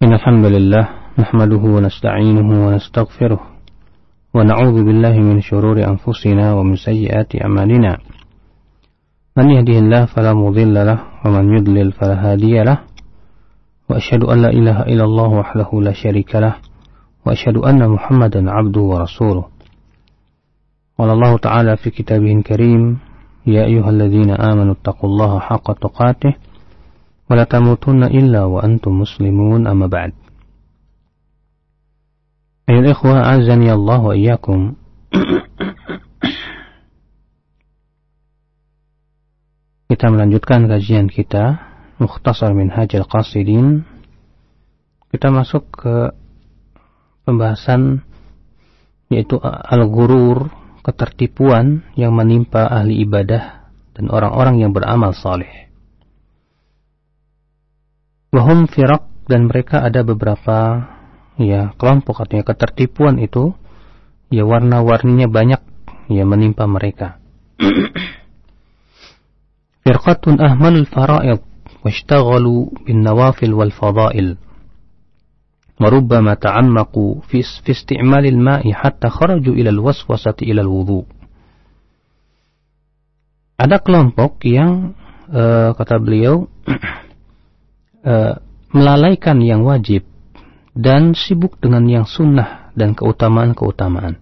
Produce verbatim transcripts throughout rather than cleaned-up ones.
إن الحمد لله نحمده ونستعينه ونستغفره ونعوذ بالله من شرور أنفسنا ومن سيئات أعمالنا من يهده الله فلا مضل له ومن يضلل فلا هادي له وأشهد أن لا إله إلا الله وحده لا شريك له وأشهد أن محمدا عبده ورسوله. قال الله تعالى في كتابه الكريم: يا أيها الذين آمنوا اتقوا الله حق تقاته ولا تموتن إلا وأنتم مسلمون. أما بعد. أيها الإخوة أعزني الله وإياكم. Kita melanjutkan kajian kita Mukhtasar Minhajul Qasidin. Kita masuk ke pembahasan yaitu al-ghurur, ketertipuan yang menimpa ahli ibadah dan orang-orang yang beramal saleh. Wahum firaq, dan mereka ada beberapa ya kelompok, artinya ketertipuan itu ya warna-warninya banyak ya menimpa mereka. Firqatun ahmalul fara'id washtaghalu bin nawafil wal fadail wa rubbama ta'ammaqu fi isti'mal al-ma'i hatta kharaju ila al-waswasati ila al-wudu. Ada kelompok yang uh, kata beliau uh, melalaikan yang wajib dan sibuk dengan yang sunnah dan keutamaan-keutamaan.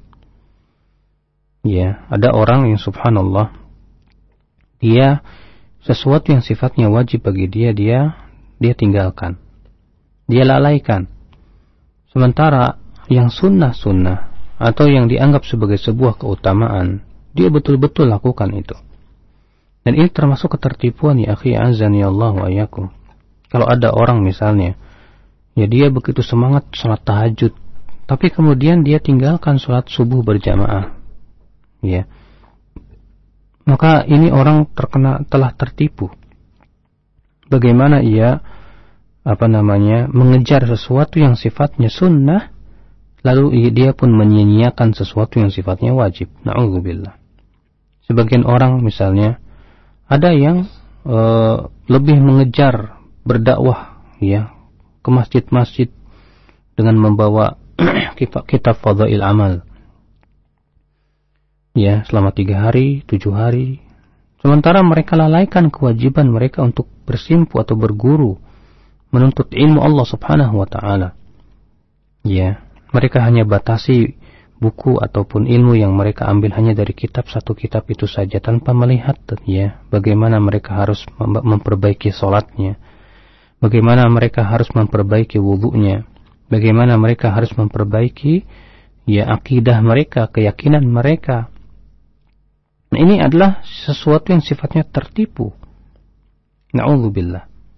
Ya, ada orang yang subhanallah dia sesuatu yang sifatnya wajib bagi dia, dia dia tinggalkan. Dia lalaikan. Sementara yang sunnah-sunnah atau yang dianggap sebagai sebuah keutamaan, dia betul-betul lakukan itu. Dan ini termasuk ketertipuan ya akhi azani Allah wa iyyakum. Kalau ada orang misalnya, ya dia begitu semangat salat tahajud, tapi kemudian dia tinggalkan salat subuh berjamaah. Ya. Maka ini orang terkena telah tertipu. Bagaimana ia apa namanya mengejar sesuatu yang sifatnya sunnah, lalu dia pun menyia-nyiakan sesuatu yang sifatnya wajib. Na'udzubillah. Sebagian orang misalnya ada yang e, lebih mengejar berdakwah ya ke masjid-masjid dengan membawa kitab fadail amal. Ya, selama tiga hari, tujuh hari. Sementara mereka lalaikan kewajiban mereka untuk bersimpu atau berguru, menuntut ilmu Allah subhanahu wa ta'ala. Ya, mereka hanya batasi buku ataupun ilmu yang mereka ambil hanya dari kitab, satu kitab itu saja, tanpa melihat ya bagaimana mereka harus memperbaiki sholatnya, bagaimana mereka harus memperbaiki wudunya, bagaimana mereka harus memperbaiki ya akidah mereka, keyakinan mereka. Nah, ini adalah sesuatu yang sifatnya tertipu. Na'udzubillah.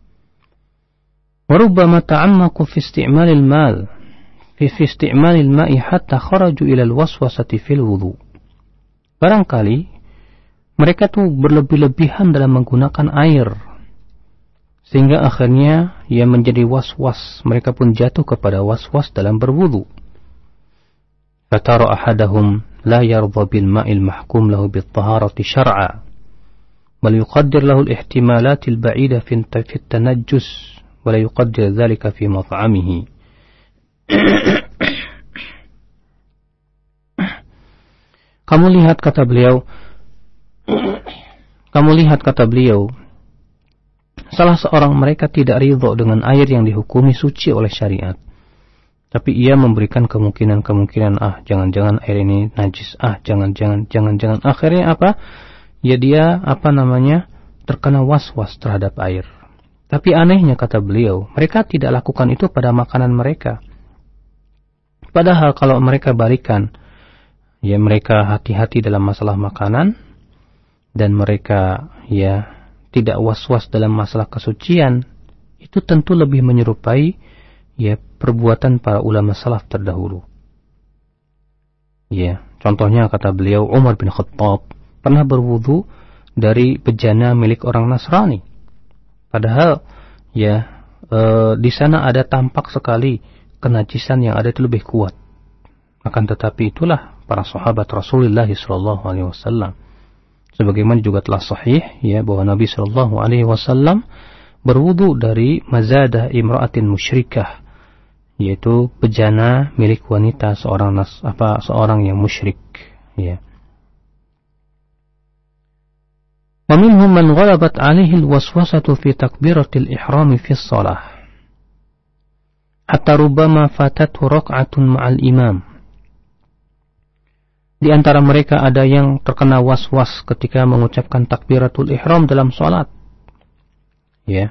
Wa rubbama ta'ammaqu fi isti'malil mal fi fi isti'malil ma'i hatta kharaju ila al-waswasati fil wudu. Barangkali mereka tuh berlebih-lebihan dalam menggunakan air sehingga akhirnya ia menjadi was-was, mereka pun jatuh kepada was-was dalam berwudu. Fatara ahadahum لا يرضى بالماء المحكوم له بالطهارة شرعا بل يقدر له الاحتمالات البعيدة في التنجس ولا يقدر ذلك في مطعمه. Kamu lihat kata beliau Kamu lihat kata beliau salah seorang mereka tidak ridho dengan air yang dihukumi suci oleh syariat, tapi ia memberikan kemungkinan-kemungkinan, ah jangan-jangan air ini najis, ah jangan-jangan, jangan-jangan. Akhirnya apa? Ya dia apa namanya terkena was-was terhadap air. Tapi anehnya kata beliau, mereka tidak lakukan itu pada makanan mereka. Padahal kalau mereka balikan, ya mereka hati-hati dalam masalah makanan dan mereka ya tidak was-was dalam masalah kesucian, itu tentu lebih menyerupai ya perbuatan para ulama salaf terdahulu. Ya, contohnya kata beliau Umar bin Khattab pernah berwudu dari bejana milik orang Nasrani. Padahal ya e, di sana ada tampak sekali kenajisan yang ada itu lebih kuat. Akan tetapi itulah para sahabat Rasulullah sallallahu alaihi wasallam. Sebagaimana juga telah sahih ya bahwa Nabi sallallahu alaihi wasallam berwudu dari mazadah imra'atin musyrikah yaitu bejana milik wanita seorang nas apa seorang yang musyrik, ya. Wa minhum man ghalabat 'alaihi al-waswasatu fi takbiratil ihram fi shalah hatta rubbama fatathu rak'atun ma'al imam. Di antara mereka ada yang terkena was-was ketika mengucapkan takbiratul ihram dalam salat, ya.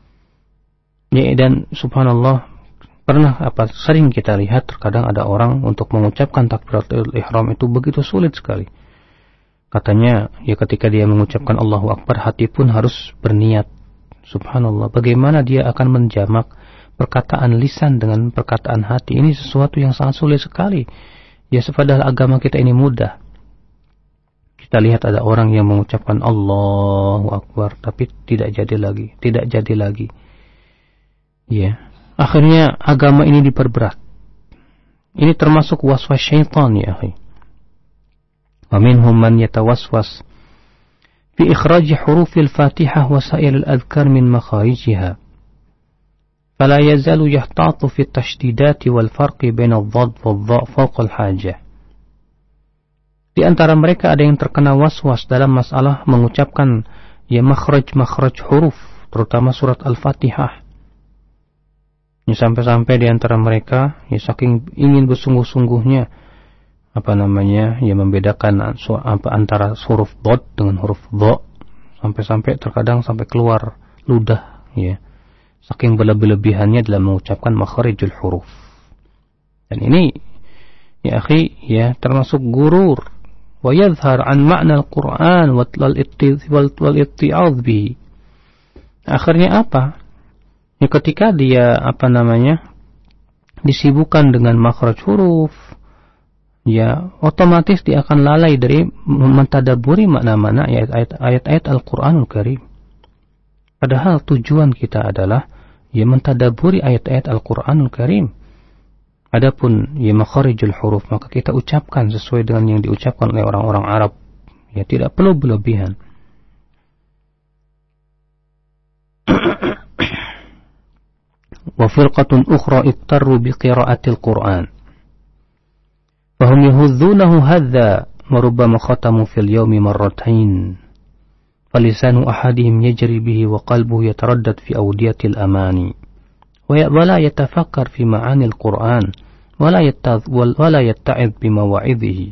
Ya, dan subhanallah, pernah apa sering kita lihat terkadang ada orang untuk mengucapkan takbiratul ihram itu begitu sulit sekali. Katanya, ya ketika dia mengucapkan Allahu Akbar, hati pun harus berniat. Subhanallah, bagaimana dia akan menjamak perkataan lisan dengan perkataan hati? Ini sesuatu yang sangat sulit sekali. Ya, padahal agama kita ini mudah. Kita lihat ada orang yang mengucapkan Allahu Akbar, tapi tidak jadi lagi, tidak jadi lagi. Ya, akhirnya agama ini diperberat. Ini termasuk waswas syaitan, ya akhi. Wa minhum man yatawaswas fi ikhraj huruf al-Fatihah wa sa'ir al-adhkar min makharijiha. Fala yazalu yahtatu fi at-tashdidat wal farq bain ad-dhadd wad-dha' fawqa al-hajah. Di antara mereka ada yang terkena waswas dalam masalah mengucapkan ya makhraj-makhraj huruf, terutama surat Al-Fatihah. Ya, sampai-sampai di antara mereka ya saking ingin bersungguh-sungguhnya apa namanya ya membedakan apa antara huruf dhad dengan huruf dha, sampai-sampai terkadang sampai keluar ludah, ya, saking berlebih-lebihannya dalam mengucapkan makharijul huruf. Dan ini ya akhi ya termasuk gurur, wa yadhhar an ma'na al-Qur'an wal itti'adh bihi. Akhirnya apa? Ya, ketika dia apa namanya disibukkan dengan makhraj huruf, ya otomatis dia akan lalai dari mentadaburi makna-makna ayat-ayat Al-Qur'anul Karim. Padahal tujuan kita adalah ya mentadaburi ayat-ayat Al-Qur'anul Karim. Adapun ya makharijul huruf, maka kita ucapkan sesuai dengan yang diucapkan oleh orang-orang Arab. Ya, tidak perlu berlebihan. Wa firqatun ukhra iqtarru bi qira'atil Qur'an. Fahum yahudzunahu hadza wa rubbama khatamu fil yawmi marratain. Falisanu ahadihim yajri bihi wa qalbuhu yataraddad fi awdiyatil amani. Wa la yatafakkar fi ma'anil Qur'an wa la yatta'idh wa la yatta'idh bi mawa'idhihi.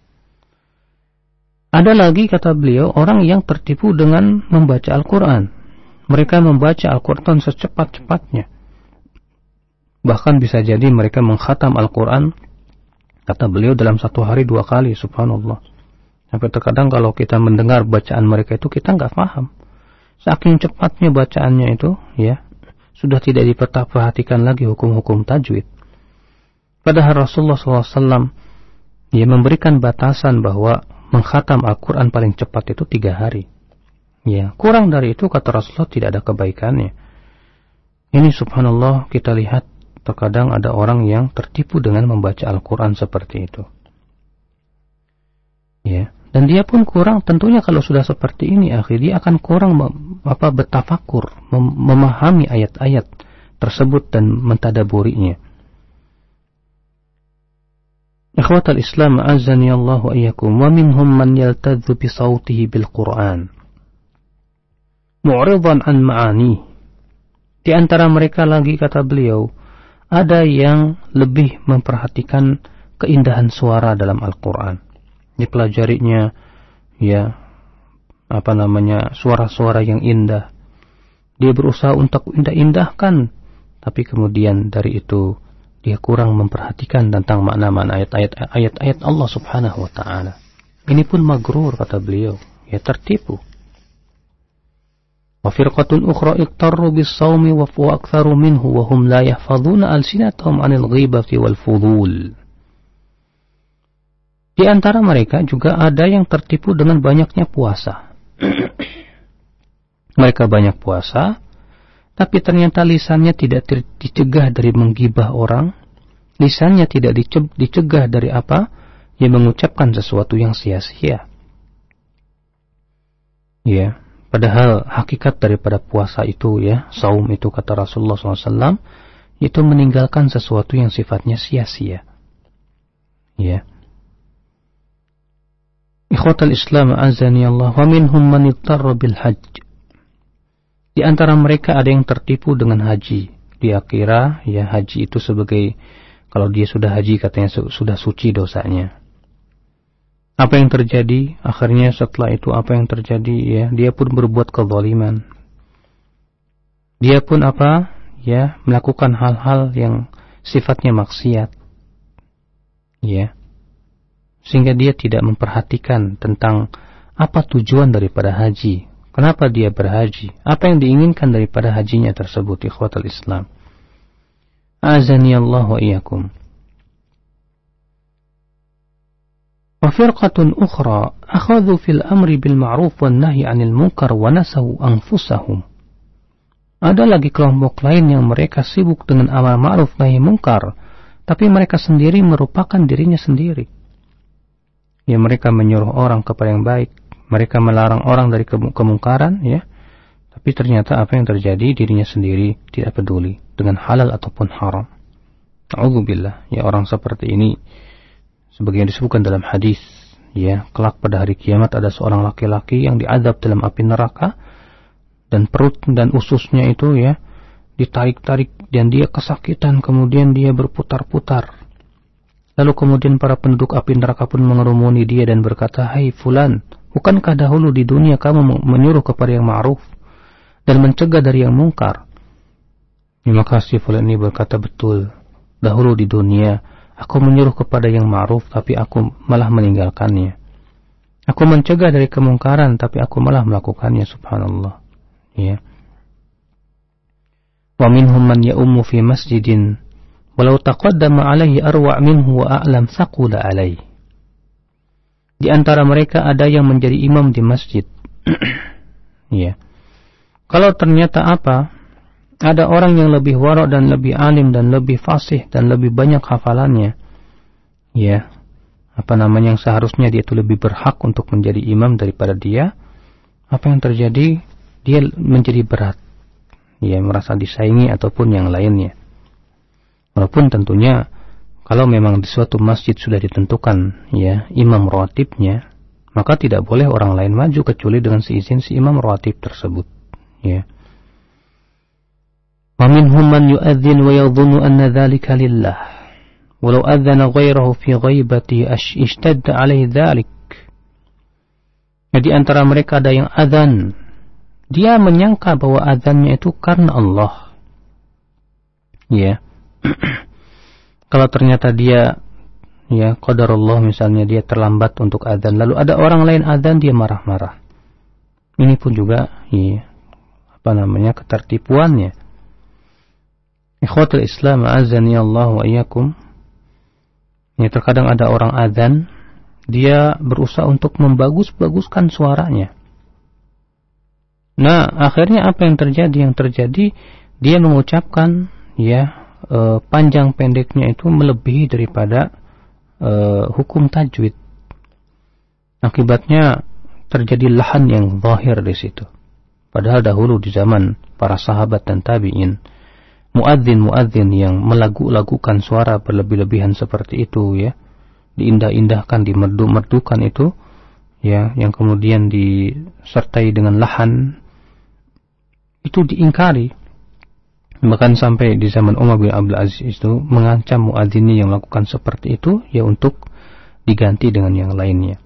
Ada lagi, kata beliau, orang yang tertipu dengan membaca Al-Qur'an. Mereka membaca Al-Qur'an secepat-cepatnya. Bahkan bisa jadi mereka mengkhatam Al-Quran, kata beliau, dalam satu hari dua kali, subhanallah. Sampai terkadang kalau kita mendengar bacaan mereka itu, kita nggak paham. Saking cepatnya bacaannya itu, ya, sudah tidak diperhatikan lagi hukum-hukum tajwid. Padahal Rasulullah shallallahu alaihi wasallam ya memberikan batasan bahwa mengkhatam Al-Quran paling cepat itu tiga hari. Ya, kurang dari itu, kata Rasulullah, tidak ada kebaikannya. Ini subhanallah, kita lihat terkadang ada orang yang tertipu dengan membaca Al-Quran seperti itu. Ya, dan dia pun kurang, tentunya kalau sudah seperti ini, akhi, dia akan kurang mem, apa bertafakur, mem, memahami ayat-ayat tersebut dan mentadaburinya. Ikhwatal Islam, azani Allah wa iyyakum, wa minhum man yaltadzu bi sautihi bil Quran mu'ridan an ma'ani. Di antara mereka lagi, kata beliau, ada yang lebih memperhatikan keindahan suara dalam Al-Quran. Dipelajarinya, ya, apa namanya, suara-suara yang indah. Dia berusaha untuk indah-indahkan, tapi kemudian dari itu dia kurang memperhatikan tentang makna-makna ayat-ayat ayat-ayat Allah Subhanahu wa Ta'ala. Ini pun magrur, kata beliau, ya, tertipu. Wa firqatun ukhra iqtarru bis-shaumi wa aktsaru minhu wa hum la yahfazuna alsinatahum 'anil ghibati wal fudul. Di antara mereka juga ada yang tertipu dengan banyaknya puasa. Mereka banyak puasa, tapi ternyata lisannya tidak dicegah dari menggibah orang, lisannya tidak dicegah dari apa? Yang mengucapkan sesuatu yang sia-sia. Ya. Padahal hakikat daripada puasa itu, ya, saum itu, kata Rasulullah shallallahu alaihi wasallam, itu meninggalkan sesuatu yang sifatnya sia-sia. Ya. Ikhwatal Islam azani Allah, wa minhum man ittarra bil hajj. Di antara mereka ada yang tertipu dengan haji. Dia kira ya haji itu sebagai, kalau dia sudah haji katanya sudah suci dosanya. Apa yang terjadi? Akhirnya setelah itu apa yang terjadi? Ya, dia pun berbuat kezaliman. Dia pun apa? Ya, melakukan hal-hal yang sifatnya maksiat. Ya. Sehingga dia tidak memperhatikan tentang apa tujuan daripada haji. Kenapa dia berhaji? Apa yang diinginkan daripada hajinya tersebut, ikhwatal Islam. Azani Allah wa iyyakum. Wa firqatun ukhra akhadhu fil amri bil ma'ruf wan nahyi 'anil munkar wa nasaw anfusahum. Ada lagi kelompok lain yang mereka sibuk dengan amar ma'ruf nahi munkar, tapi mereka sendiri merupakan dirinya sendiri. Ya, mereka menyuruh orang kepada yang baik, mereka melarang orang dari kemungkaran, ya. Tapi ternyata apa yang terjadi, dirinya sendiri tidak peduli dengan halal ataupun haram. A'udzubillah, ya, orang seperti ini sebagaimana disebutkan dalam hadis, ya, kelak pada hari kiamat ada seorang laki-laki yang diazab dalam api neraka dan perut dan ususnya itu, ya, ditarik-tarik dan dia kesakitan, kemudian dia berputar-putar. Lalu kemudian para penduduk api neraka pun mengerumuni dia dan berkata, "Hai fulan, bukankah dahulu di dunia kamu menyuruh kepada yang ma'ruf dan mencegah dari yang mungkar?" Terima kasih, fulan ini berkata, "Betul. Dahulu di dunia aku menyuruh kepada yang ma'ruf tapi aku malah meninggalkannya. Aku mencegah dari kemungkaran tapi aku malah melakukannya." Subhanallah. Ya. Wa minhum man ya'ummu fi masjidin walau taqaddama alaihi arwa' minhu wa a'lam thaqula alaihi. Di antara mereka ada yang menjadi imam di masjid. Ya. Kalau ternyata apa? Ada orang yang lebih wara' dan lebih alim dan lebih fasih dan lebih banyak hafalannya. Ya. Apa namanya, yang seharusnya dia itu lebih berhak untuk menjadi imam daripada dia. Apa yang terjadi? Dia menjadi berat. Ya, merasa disaingi ataupun yang lainnya. Walaupun tentunya kalau memang di suatu masjid sudah ditentukan, ya, imam rawatibnya, maka tidak boleh orang lain maju kecuali dengan seizin si imam rawatib tersebut. Ya. Wa minhum man yu'adzin wa yadhunnu anna dzalika lillah. Walau adzana ghairahu fi ghaibati ishtadda 'alaihi dzalik. Di antara mereka ada yang adzan. Dia menyangka bahwa adzannya itu karena Allah. Ya. Kalau ternyata dia, ya, qadarullah misalnya dia terlambat untuk adzan, lalu ada orang lain adzan, dia marah-marah. Ini pun juga, ya, apa namanya, ketertipuannya. Ikhwatul Islam azani Allah wa iyyakum. Ya, terkadang ada orang adzan, dia berusaha untuk membagus-baguskan suaranya. Nah, akhirnya apa yang terjadi? Yang terjadi dia mengucapkan, ya, E, panjang pendeknya itu melebihi daripada e, hukum tajwid. Akibatnya terjadi lahan yang zahir di situ. Padahal dahulu di zaman para sahabat dan tabi'in, muadzin-muadzin yang melagu-lagukan suara berlebih-lebihan seperti itu, ya, diindah-indahkan, dimerdu-merdukan itu, ya, yang kemudian disertai dengan lahan, itu diingkari. Bahkan sampai di zaman Umar bin Abdul Aziz itu mengancam muadzini yang melakukan seperti itu, ya, untuk diganti dengan yang lainnya.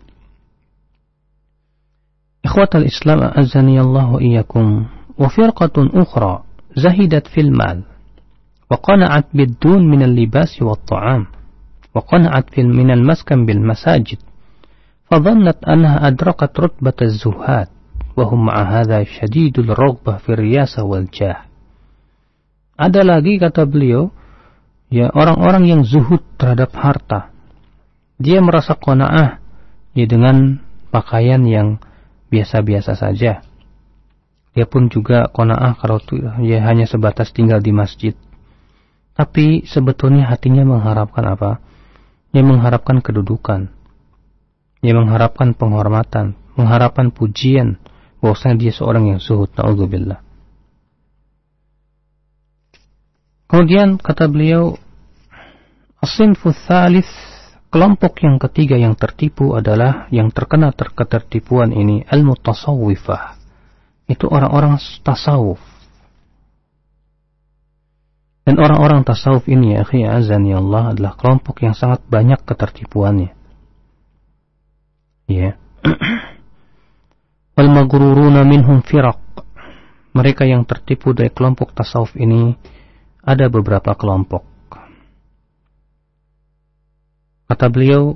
Ikhwatal Islam azani Allah wa iyyakum. Wa firqatun ukhra zahidat fil mal wa qana'at bid-dun min al-libas wa at-ta'am wa qana'at fil min al-maskan bil masajid fa dhannat annaha adrakat rutbat az-zuhad wa hum ma'a hadha shadidul raghbah fi riyasah wal jah. Ada lagi, kata beliau, ya, orang-orang yang zuhud terhadap harta. Dia merasa qanaah, ya, dengan pakaian yang biasa-biasa saja. Dia pun juga qanaah kalau ya hanya sebatas tinggal di masjid. Tapi sebetulnya hatinya mengharapkan apa? Ya, mengharapkan kedudukan. Ya, mengharapkan penghormatan, mengharapkan pujian, bahwasanya dia seorang yang zuhud. Na'udzubillah. Kemudian kata beliau, as-sinfu tsalits, kelompok yang ketiga yang tertipu adalah yang terkena ter- ketertipuan ini al-mutasawwifah. Itu orang-orang tasawuf. Dan orang-orang tasawuf ini ya akhi azani Allah adalah kelompok yang sangat banyak ketertipuannya. Ya. Wal maghruruna minhum firaq. Mereka yang tertipu dari kelompok tasawuf ini ada beberapa kelompok. Kata beliau,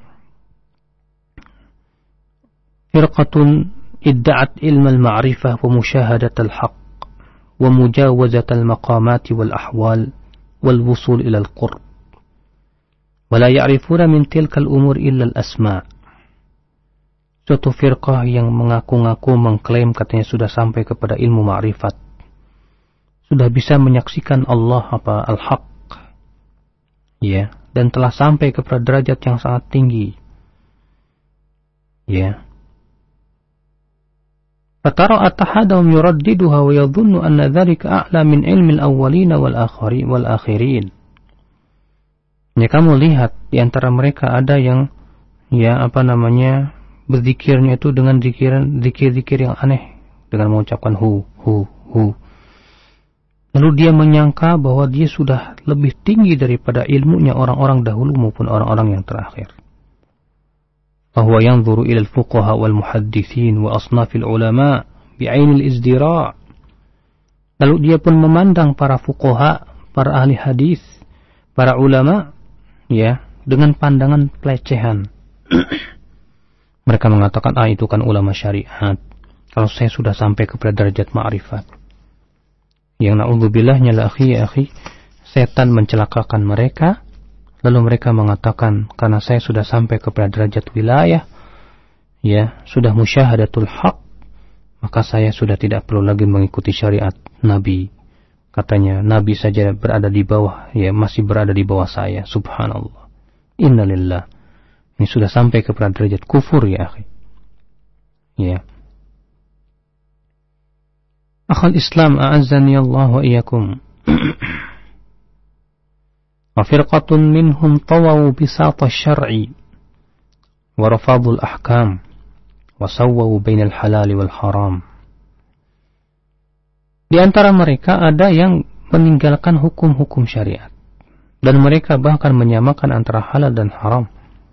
firqatun idda'at ilma al-ma'rifah wa musyahadat al-haq wa mujawazat al-maqamat wal ahwal wal wusul ila al-qurb wa la ya'rifuna min tilka al-umur illa al-asma'. Suatu firqah yang mengaku-ngaku mengklaim katanya sudah sampai kepada ilmu ma'rifat, sudah bisa menyaksikan Allah apa al-haq, ya, dan telah sampai kepada derajat yang sangat tinggi, ya. Fatara atahadahum yuraddiduha wa yadhunnu anna dhalika a'la min ilmi al-awwalin wal akhirin wal akhirin. Ya, kamu lihat di antara mereka ada yang ya apa namanya berzikirnya itu dengan zikiran zikir-zikir yang aneh, dengan mengucapkan hu hu hu. Lalu dia menyangka bahwa dia sudah lebih tinggi daripada ilmunya orang-orang dahulu maupun orang-orang yang terakhir. Bahwa yanzuru ila al-fuqaha wal muhaddithin wa asnafil ulama bi'ainil izdira'. Lalu dia pun memandang para fuqaha, para ahli hadis, para ulama ya dengan pandangan pelecehan. Mereka mengatakan, ah itu kan ulama syariat. Kalau saya sudah sampai kepada derajat ma'rifat. Yang na'udzubillahnya la akhi ya akhi, setan mencelakakan mereka. Lalu mereka mengatakan, karena saya sudah sampai kepada derajat wilayah, ya, sudah musyahadatul haq, maka saya sudah tidak perlu lagi mengikuti syariat Nabi. Katanya, Nabi saja berada di bawah, ya, masih berada di bawah saya. Subhanallah. Innalillah. Ini sudah sampai kepada derajat kufur ya akhi. Ya. Akhal Islam a'azzani Allah wa iyyakum. Wa firqatun minhum tawaw bisata syar'i wa rafadul ahkam wa sawwaw bainal halal wal haram. Di antara mereka ada yang meninggalkan hukum-hukum syariat dan mereka bahkan menyamakan antara halal dan haram.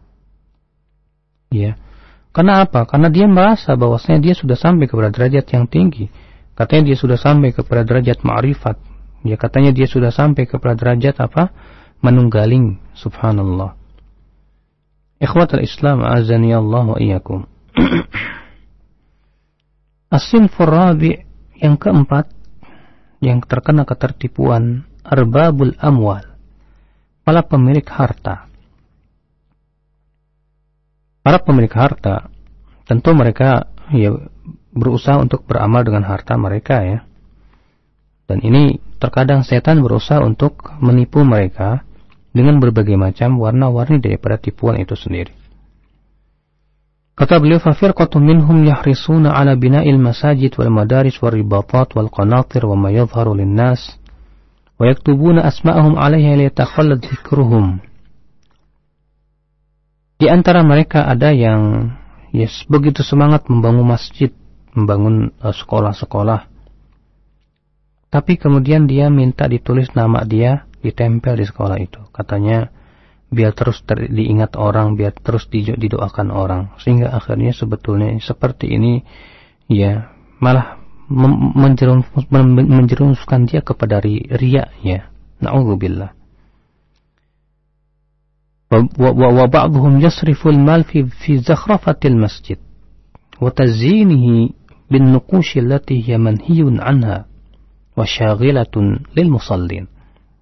Ya. Karena apa? Karena dia merasa bahwasanya dia sudah sampai kepada derajat yang tinggi. Katanya dia sudah sampai kepada derajat ma'rifat. Ya, katanya dia sudah sampai kepada derajat apa? Menunggaling. Subhanallah. Ikhwatul Islam azani Allah wa iyyakum. As-sinfur rabi' yang keempat yang terkena ketertipuan arbabul amwal. Para pemilik harta. Para pemilik harta tentu mereka ya berusaha untuk beramal dengan harta mereka ya. Dan ini terkadang setan berusaha untuk menipu mereka dengan berbagai macam warna-warni daripada tipuan itu sendiri. Kata beliau, fa firqatun minhum yahrisuna ala bina'il masajid wal madaris wal ribatat wal qanatir wa ma yadhharu lin-nas wa yaktubuna asma'ahum 'alayha liyatakhallad dzikruhum. Di antara mereka ada yang yes, begitu semangat membangun masjid, membangun uh, sekolah-sekolah. Tapi kemudian dia minta ditulis nama dia, ditempel di sekolah itu. Katanya biar terus ter- diingat orang, biar terus didoakan orang. Sehingga akhirnya sebetulnya seperti ini ya malah mem- menjerumus- menjerumuskan dia kepada ri- riya ya. Na'udzubillah. Wa ba'dhum yasrifu al-mal fi fi zakhrafati al-masjid wa tazyinihi bin nuqush allati hiya manhiyun anha wa syaghilatun lil musallin.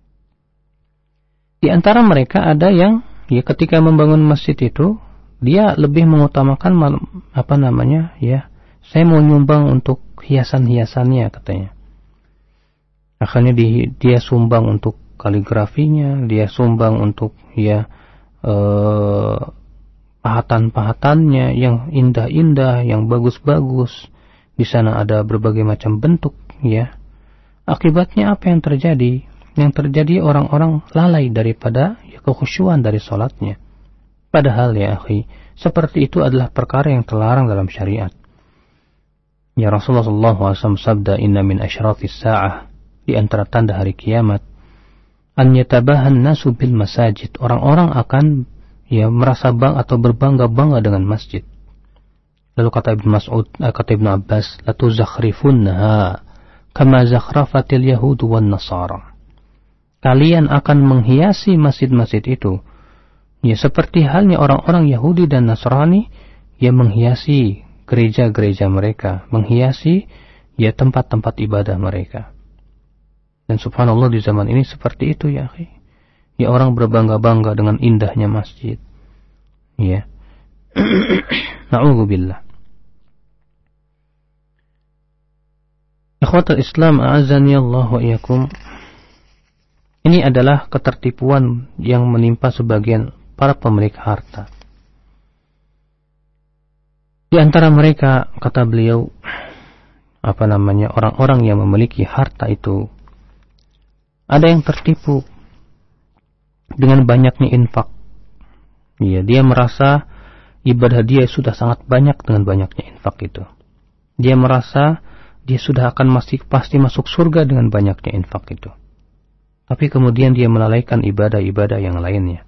Di antara mereka ada yang ya ketika membangun masjid itu dia lebih mengutamakan apa namanya ya, saya mau nyumbang untuk hiasan-hiasannya katanya. Akhirnya di, dia sumbang untuk kaligrafinya, dia sumbang untuk ya Uh, pahatan-pahatannya yang indah-indah, yang bagus-bagus. Di sana ada berbagai macam bentuk ya. Akibatnya apa yang terjadi? yang terjadi orang-orang lalai daripada ya, kekhusyuan dari salatnya. Padahal ya akhi, seperti itu adalah perkara yang terlarang dalam syariat. Ya Rasulullah sallallahu alaihi wasallam sabda, inna min asyrafis sa'ah, di antara tanda hari kiamat, an yatabahan nasu bil masajid, orang-orang akan ya merasa bangga atau berbangga-bangga dengan masjid. Lalu kata Ibnu Mas'ud, kata Ibnu Abbas, la tuzakhrifunha kama zakhrafatil yahud wan nasara. Kalian akan menghiasi masjid-masjid itu ya seperti halnya orang-orang Yahudi dan Nasrani yang menghiasi gereja-gereja mereka, menghiasi ya tempat-tempat ibadah mereka. Dan subhanallah di zaman ini seperti itu ya akhi. Ya orang berbangga-bangga dengan indahnya masjid. Ya. Na'udzubillah. Ikhwatul Islam a'azzani Allah wa iyyakum. Ini adalah ketertipuan yang menimpa sebagian para pemilik harta. Di antara mereka, kata beliau, apa namanya, orang-orang yang memiliki harta itu, ada yang tertipu dengan banyaknya infak. Ya, dia merasa ibadah dia sudah sangat banyak dengan banyaknya infak itu. Dia merasa dia sudah akan masih pasti masuk surga dengan banyaknya infak itu. Tapi kemudian dia melalaikan ibadah-ibadah yang lainnya.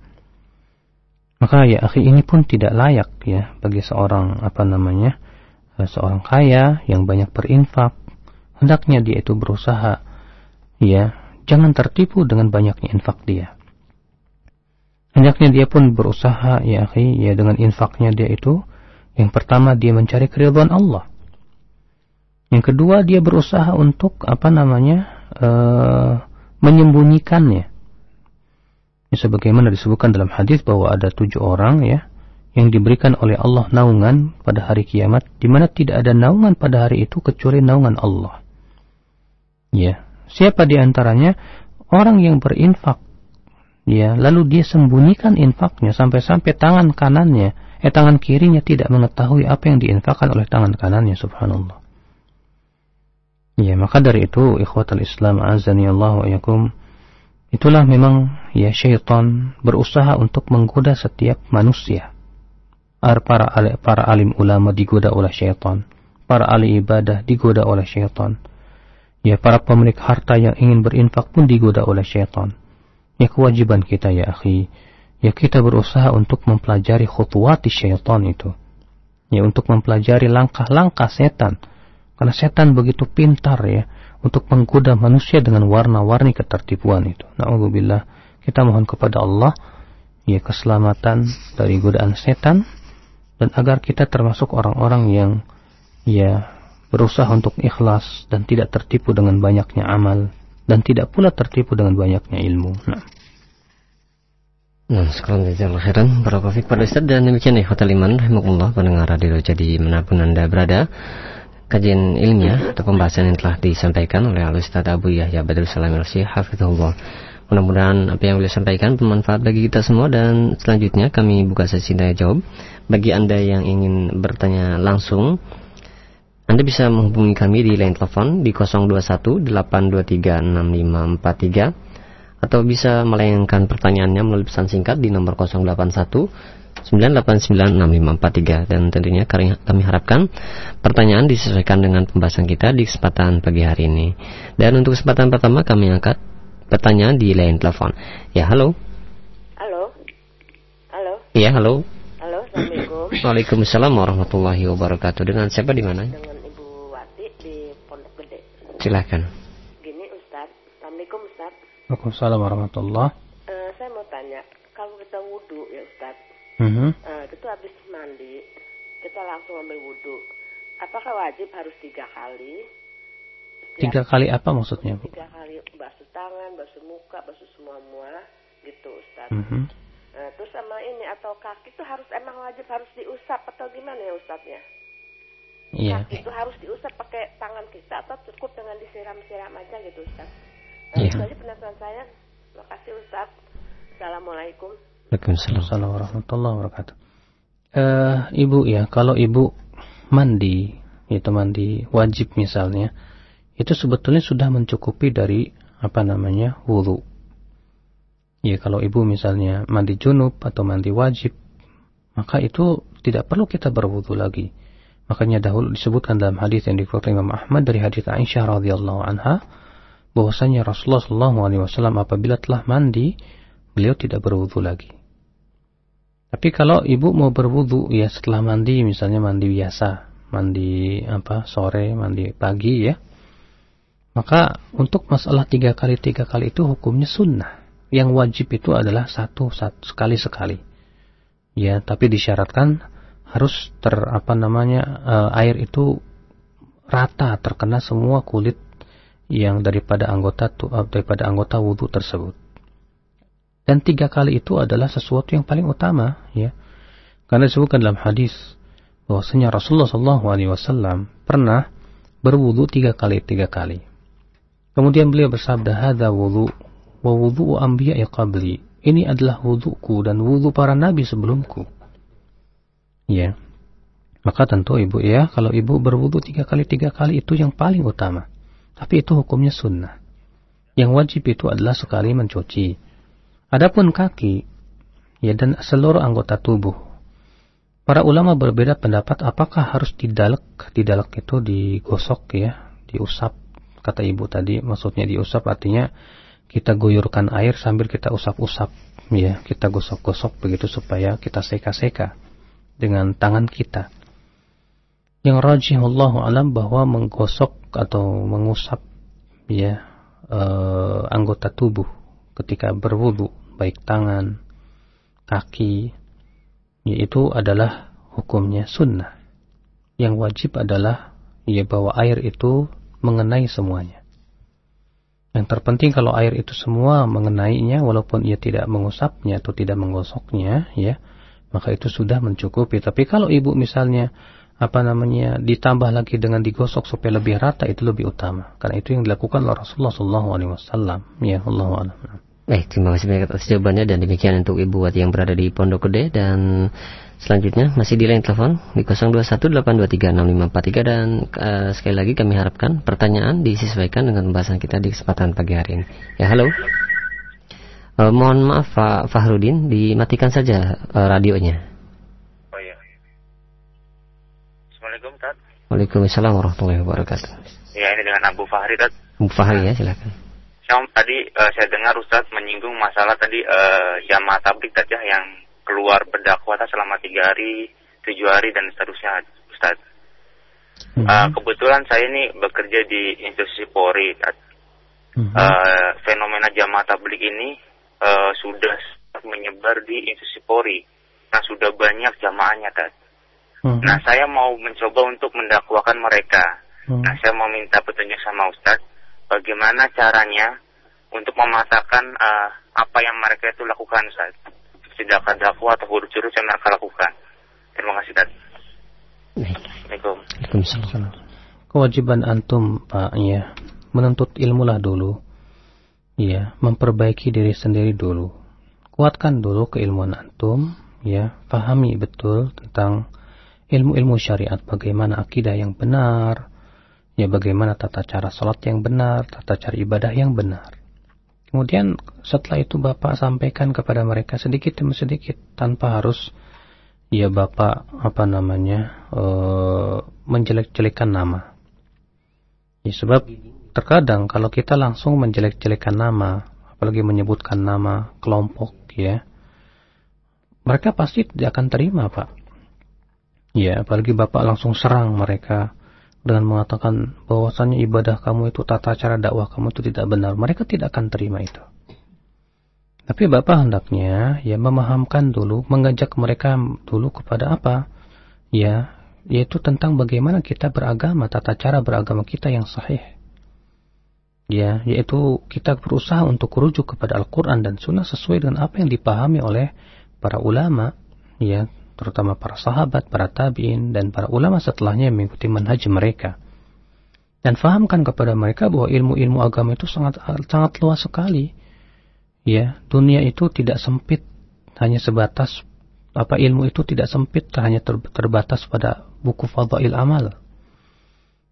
Maka ya akhi, ini pun tidak layak ya bagi seorang apa namanya seorang kaya yang banyak berinfak. Hendaknya dia itu berusaha ya jangan tertipu dengan banyaknya infak dia. Hendaknya dia pun berusaha ya akhi ya dengan infaknya dia itu, yang pertama dia mencari keridhaan Allah. Yang kedua dia berusaha untuk apa namanya uh, menyembunyikannya. Ya, sebagaimana disebutkan dalam hadis bahwa ada tujuh orang ya yang diberikan oleh Allah naungan pada hari kiamat, di mana tidak ada naungan pada hari itu kecuali naungan Allah. Ya, siapa di antaranya? Orang yang berinfak, ya, lalu dia sembunyikan infaknya sampai-sampai tangan kanannya, eh tangan kirinya tidak mengetahui apa yang diinfakkan oleh tangan kanannya, subhanallah. Ya, maka dari itu, ikhwatul Islam azani Allah wa yakum, itulah memang ya syaitan berusaha untuk menggoda setiap manusia. Para para alim ulama digoda oleh syaitan, para ahli ibadah digoda oleh syaitan. Ya, para pemilik harta yang ingin berinfak pun digoda oleh syaitan. Ya, kewajiban kita ya akhi, ya kita berusaha untuk mempelajari khutuwati syaitan itu. Ya, untuk mempelajari langkah-langkah setan. Karena setan begitu pintar ya untuk menggoda manusia dengan warna-warni ketertipuan itu. Na'udzubillah. Kita mohon kepada Allah ya keselamatan dari godaan setan, dan agar kita termasuk orang-orang yang ya berusaha untuk ikhlas dan tidak tertipu dengan banyaknya amal, dan tidak pula tertipu dengan banyaknya ilmu. Nah. Nah, sekarang jazakallahu khairan barakallahu fiik pada Ustaz, dan demikian ya ikhwatal iman rahimakumullah pendengar radio jadi manapun Anda berada. Kajian ilmiah atau pembahasan yang telah disampaikan oleh Al-Ustaz Abu Yahya Badrul Salam Al-Syih hafizahullah. Mudah-mudahan apa yang beliau sampaikan bermanfaat bagi kita semua, dan selanjutnya kami buka sesi tanya jawab. Bagi Anda yang ingin bertanya langsung, Anda bisa menghubungi kami di line telepon di nol dua satu delapan dua tiga enam lima empat tiga, atau bisa melayangkan pertanyaannya melalui pesan singkat di nomor nol delapan satu sembilan delapan sembilan enam lima empat tiga, dan tentunya kami harapkan pertanyaan disesuaikan dengan pembahasan kita di kesempatan pagi hari ini. Dan untuk kesempatan pertama kami angkat pertanyaan di line telepon. Ya, halo. Halo. Halo. Iya, halo. Halo, Assalamualaikum. Waalaikumsalam warahmatullahi wabarakatuh. Dengan siapa di mana? Dengan Ibu Wati di Pondok Gede. Silakan. Gini Ustaz, Assalamualaikum Ustaz. Waalaikumsalam warahmatullahi. Uh, saya mau tanya, kalau kita wudhu ya Ustaz, Mm-hmm. uh, itu habis mandi, kita langsung ambil wudhu. Apakah wajib harus tiga kali? Tiga kali apa maksudnya, Bu? Tiga kali basuh tangan, basuh muka, basuh semua-mua, gitu Ustaz. Mm-hmm. Uh, terus sama ini atau kaki itu harus emang wajib harus diusap atau gimana ya Ustaznya? Iya. Kaki itu harus diusap pakai tangan kita atau cukup dengan disiram-siram aja gitu Ustaz? Iya. Itu aja pendapat saya. Terima kasih Ustaz. Assalamualaikum. Waalaikumsalam warahmatullahi wabarakatuh. Uh, ibu ya, kalau ibu mandi, itu mandi wajib misalnya, itu sebetulnya sudah mencukupi dari apa namanya wudu. Ya kalau ibu misalnya mandi junub atau mandi wajib, maka itu tidak perlu kita berwudu lagi. Makanya dahulu disebutkan dalam hadis yang dikeluarkan Imam Ahmad dari hadis Aisyah radhiyallahu anha, bahwasanya Rasulullah sallallahu alaihi wasallam apabila telah mandi, beliau tidak berwudu lagi. Tapi kalau ibu mau berwudu ya setelah mandi, misalnya mandi biasa, mandi apa sore, mandi pagi ya, maka untuk masalah tiga kali tiga kali itu hukumnya sunnah. Yang wajib itu adalah satu, satu sekali sekali. Ya, tapi disyaratkan harus ter apa namanya uh, air itu rata terkena semua kulit yang daripada anggota tu, uh, daripada anggota wudu tersebut. Dan tiga kali itu adalah sesuatu yang paling utama, ya. Karena disebutkan dalam hadis bahwasanya Rasulullah sallallahu alaihi wasallam pernah berwudu tiga kali tiga kali. Kemudian beliau bersabda, "Hadza wudu wa wudu anbiya'i qabli." Ini adalah wuduku dan wudu para nabi sebelumku. Ya. Maka tentu ibu ya, kalau ibu berwudu tiga kali tiga kali itu yang paling utama. Tapi itu hukumnya sunnah. Yang wajib itu adalah sekali mencuci. Adapun kaki, ya dan seluruh anggota tubuh, para ulama berbeda pendapat apakah harus didalek. Didalek itu digosok ya, diusap. Kata ibu tadi, maksudnya diusap artinya kita guyurkan air sambil kita usap-usap, ya, kita gosok-gosok begitu supaya kita seka-seka dengan tangan kita. Yang rajih wallahu alam bahwa menggosok atau mengusap ya eh, anggota tubuh ketika berwudu, baik tangan, kaki, yaitu adalah hukumnya sunnah. Yang wajib adalah ya bahwa air itu mengenai semuanya. Yang terpenting kalau air itu semua mengenainya, walaupun ia tidak mengusapnya atau tidak menggosoknya, ya, maka itu sudah mencukupi. Tapi kalau ibu misalnya apa namanya ditambah lagi dengan digosok supaya lebih rata, itu lebih utama. Karena itu yang dilakukan oleh Rasulullah sallallahu alaihi wasallam. Ya, Allahu a'lam. Baik, terima kasih banyak atas jawabannya dan demikian untuk Ibu Wati yang berada di Pondok Gede. Dan selanjutnya masih di line telepon di nol dua satu delapan dua tiga enam lima empat tiga dan uh, sekali lagi kami harapkan pertanyaan disesuaikan dengan pembahasan kita di kesempatan pagi hari ini. Ya, halo. Uh, mohon maaf Pak Fahrudin, dimatikan saja uh, radionya. Oh iya. Assalamualaikum, Tad. Waalaikumsalam warahmatullahi wabarakatuh. Ya, ini dengan Abu Fahri, Tad. Abu Fahri ya, silakan. Tadi uh, saya dengar Ustaz menyinggung masalah tadi uh, jamaah tabligh Tad ya, yang keluar berdakwah selama tiga hari, tujuh hari dan seterusnya, Ustaz. Mm-hmm. Uh, kebetulan saya ini bekerja di institusi Polri, Tad. Mm-hmm. Uh, fenomena jamaah tabligh ini uh, sudah menyebar di institusi Polri. Nah, sudah banyak jamaahnya, Tad. Mm-hmm. Nah, saya mau mencoba untuk mendakwakan mereka. Mm-hmm. Nah, saya mau minta petunjuk sama Ustaz. Bagaimana caranya untuk mematahkan uh, apa yang mereka itu lakukan, Ustaz? Tindakan dakwah atau huruf-huruf yang mereka lakukan. Terima kasih, Ustaz. Assalamualaikum. Waalaikumsalam. Kewajiban antum, Pak, ya, menuntut ilmulah dulu. Ya, memperbaiki diri sendiri dulu. Kuatkan dulu keilmuan antum, ya, pahami betul tentang ilmu-ilmu syariat, bagaimana akidah yang benar, ya bagaimana tata cara salat yang benar, tata cara ibadah yang benar. Kemudian setelah itu Bapak sampaikan kepada mereka sedikit demi sedikit tanpa harus ya Bapak apa namanya e, menjelek-jelekan nama. Ya, sebab terkadang kalau kita langsung menjelek-jelekan nama, apalagi menyebutkan nama kelompok, ya, mereka pasti tidak akan terima, Pak. Ya, apalagi Bapak langsung serang mereka dengan mengatakan bahwasannya ibadah kamu itu, tata cara dakwah kamu itu tidak benar, mereka tidak akan terima itu. Tapi Bapak hendaknya ya memahamkan dulu, mengajak mereka dulu kepada apa? Ya, yaitu tentang bagaimana kita beragama, tata cara beragama kita yang sahih. Ya, yaitu kita berusaha untuk rujuk kepada Al-Qur'an dan Sunnah sesuai dengan apa yang dipahami oleh para ulama, ya, terutama para sahabat, para tabi'in, dan para ulama setelahnya yang mengikuti manhaj mereka. Dan fahamkan kepada mereka bahwa ilmu-ilmu agama itu sangat sangat luas sekali. Ya, dunia itu tidak sempit hanya sebatas apa ilmu itu tidak sempit hanya ter, terbatas pada buku fadhail amal.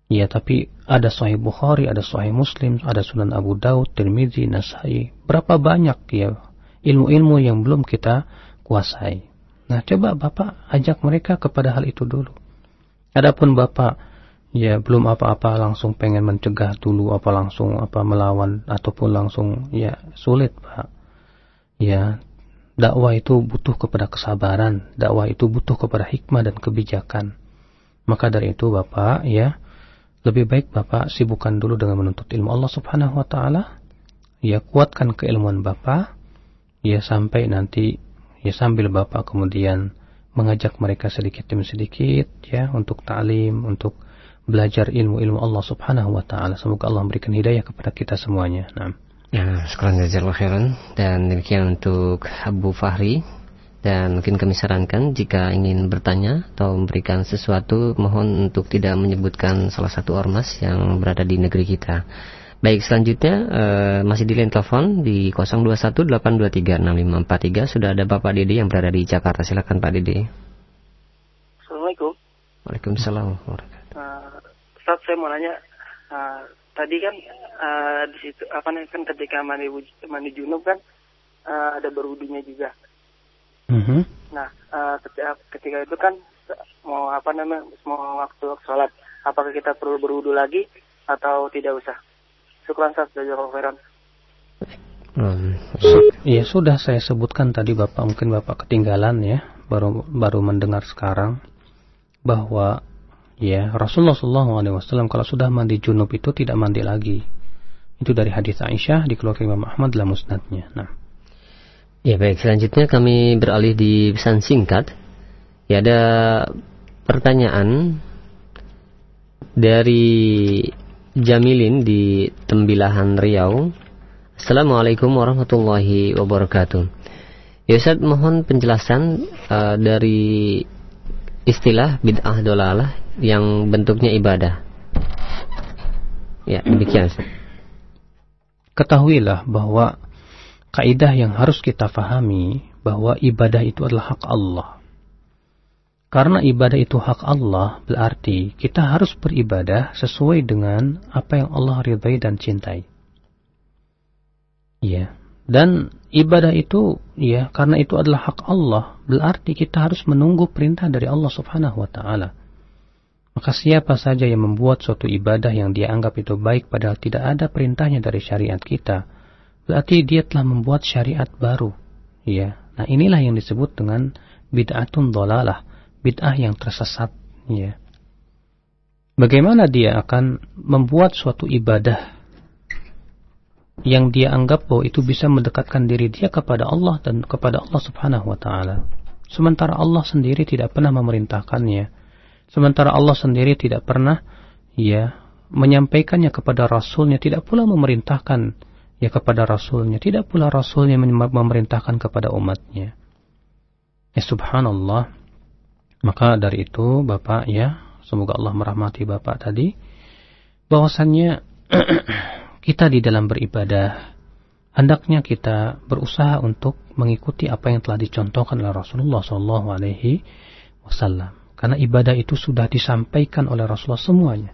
Ya, tapi ada Sahih Bukhari, ada Sahih Muslim, ada Sunan Abu Daud, Tirmidzi, Nasai. Berapa banyak ya ilmu-ilmu yang belum kita kuasai. Nah, coba Bapak ajak mereka kepada hal itu dulu. Adapun Bapak ya belum apa-apa langsung pengen mencegah dulu, apa langsung apa melawan ataupun langsung ya sulit, Pak. Ya, dakwah itu butuh kepada kesabaran, dakwah itu butuh kepada hikmah dan kebijakan. Maka dari itu Bapak ya lebih baik Bapak sibukkan dulu dengan menuntut ilmu Allah Subhanahu wa taala. Ya, kuatkan keilmuan Bapak ya sampai nanti ya sambil Bapak kemudian mengajak mereka sedikit demi sedikit ya untuk ta'lim, untuk belajar ilmu-ilmu Allah Subhanahu wa taala. Semoga Allah memberikan hidayah kepada kita semuanya. Nah. Ya, sekarang jazakallahu khairan, dan demikian untuk Abu Fahri. Dan mungkin kami sarankan jika ingin bertanya atau memberikan sesuatu, mohon untuk tidak menyebutkan salah satu ormas yang berada di negeri kita. Baik, selanjutnya uh, masih di line telepon di nol dua satu delapan dua tiga enam lima empat tiga. Sudah ada Bapak Dede yang berada di Jakarta. Silakan Pak Dede. Assalamualaikum. Waalaikumsalam. Uh, Ustaz, saya mau nanya, uh, tadi kan uh, di situ apa namanya kan ketika mandi mandi junub kan uh, ada berwudunya juga. Mm-hmm. Nah, uh, ketika, ketika itu kan mau apa namanya mau waktu sholat, apakah kita perlu berwudu lagi atau tidak usah? Syukran Ustaz, jazakallahu khairan. Hmm. Su- ya sudah saya sebutkan tadi Bapak, mungkin Bapak ketinggalan ya, baru baru mendengar sekarang bahwa ya Rasulullah shallallahu alaihi wasallam kalau sudah mandi junub itu tidak mandi lagi. Itu dari hadis Aisyah dikeluarkan Imam Ahmad dalam musnadnya. Nah. Ya baik, selanjutnya kami beralih di pesan singkat. Ya, ada pertanyaan dari Jamilin di Tembilahan Riau. Assalamualaikum warahmatullahi wabarakatuh. Ya Ustaz, mohon penjelasan uh, dari istilah bid'ah dolalah yang bentuknya ibadah. Ya, demikian Ustaz. Ketahuilah bahwa kaidah yang harus kita fahami bahwa ibadah itu adalah hak Allah. Karena ibadah itu hak Allah, berarti kita harus beribadah sesuai dengan apa yang Allah ridhai dan cintai. Ya, dan ibadah itu ya karena itu adalah hak Allah, berarti kita harus menunggu perintah dari Allah Subhanahu wa taala. Maka siapa saja yang membuat suatu ibadah yang dia anggap itu baik padahal tidak ada perintahnya dari syariat kita, berarti dia telah membuat syariat baru. Ya. Nah, inilah yang disebut dengan bid'atun dhalalah, bid'ah yang tersesat. Ya. Bagaimana dia akan membuat suatu ibadah yang dia anggap bahwa itu bisa mendekatkan diri dia kepada Allah dan kepada Allah Subhanahu wa taala, sementara Allah sendiri tidak pernah memerintahkannya, sementara Allah sendiri tidak pernah ya menyampaikannya kepada Rasulnya, tidak pula memerintahkan ya kepada Rasulnya, tidak pula Rasulnya memerintahkan kepada umatnya. Ya subhanallah. Maka dari itu Bapak ya, semoga Allah merahmati Bapak tadi, bahwasannya kita di dalam beribadah hendaknya kita berusaha untuk mengikuti apa yang telah dicontohkan oleh Rasulullah shallallahu alaihi wasallam. Karena ibadah itu sudah disampaikan oleh Rasulullah semuanya.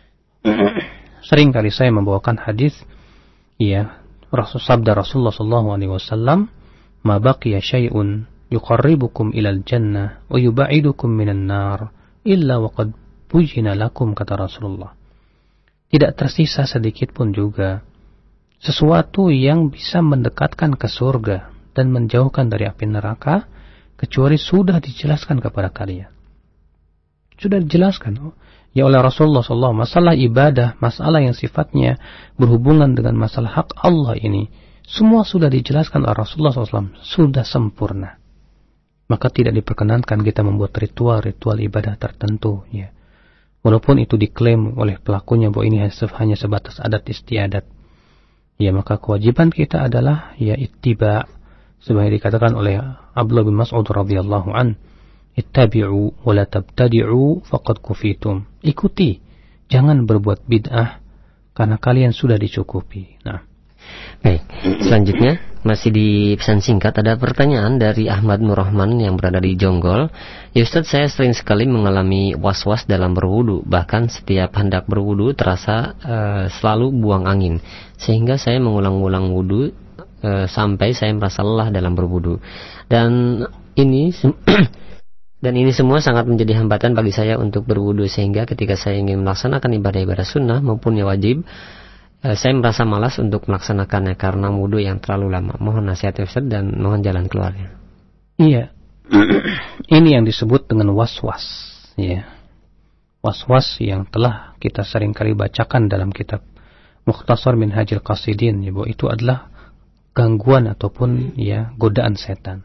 Sering kali saya membawakan hadis ya, Rasul sabda Rasulullah sallallahu alaihi wasallam, "Ma baqiya syai'un yuqarribukum ilal jannah wa yubaidukum minan nar illa waqad bujina lakum," kata Rasulullah. Tidak tersisa sedikit pun juga sesuatu yang bisa mendekatkan ke surga dan menjauhkan dari api neraka kecuali sudah dijelaskan kepada kalian. Sudah dijelaskan ya oleh Rasulullah shallallahu alaihi wasallam, masalah ibadah, masalah yang sifatnya berhubungan dengan masalah hak Allah ini, semua sudah dijelaskan oleh Rasulullah shallallahu alaihi wasallam, sudah sempurna. Maka tidak diperkenankan kita membuat ritual-ritual ibadah tertentu, ya. Walaupun itu diklaim oleh pelakunya bahwa ini hanya sebatas adat istiadat, ya maka kewajiban kita adalah ya ittiba, sebagaimana dikatakan oleh Abdullah bin Mas'ud radhiyallahu an, ittabi'u wa la tabtadi'u faqad kufitum. Ikuti, jangan berbuat bid'ah karena kalian sudah dicukupi. Nah, baik, selanjutnya masih di pesan singkat ada pertanyaan dari Ahmad Nurrahman yang berada di Jonggol. Ya Ustaz, saya sering sekali mengalami was-was dalam berwudu. Bahkan setiap hendak berwudu terasa uh, selalu buang angin, sehingga saya mengulang-ulang wudu uh, sampai saya merasa lelah dalam berwudu. Dan ini dan ini semua sangat menjadi hambatan bagi saya untuk berwudu, sehingga ketika saya ingin melaksanakan ibadah-ibadah sunnah maupun yang wajib, saya merasa malas untuk melaksanakannya karena wudu yang terlalu lama. Mohon nasihat Ustaz dan mohon jalan keluarnya. Iya. Ini yang disebut dengan was-was, ya. Was-was yang telah kita sering kali bacakan dalam kitab Mukhtasar Minhajil Qasidin, ya, bahwa itu adalah gangguan ataupun ya godaan setan.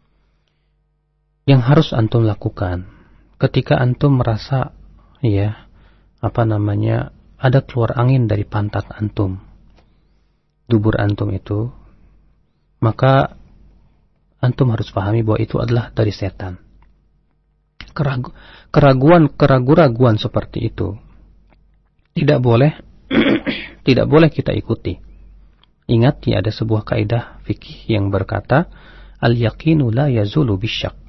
Yang harus antum lakukan ketika antum merasa ya apa namanya ada keluar angin dari pantat antum, dubur antum itu, maka antum harus pahami bahwa itu adalah dari setan. Keragu, keraguan, keraguan-raguan seperti itu tidak boleh, tidak boleh kita ikuti. Ingat ya, ada sebuah kaidah fikih yang berkata, al-yaqinu la yazulu bisyak,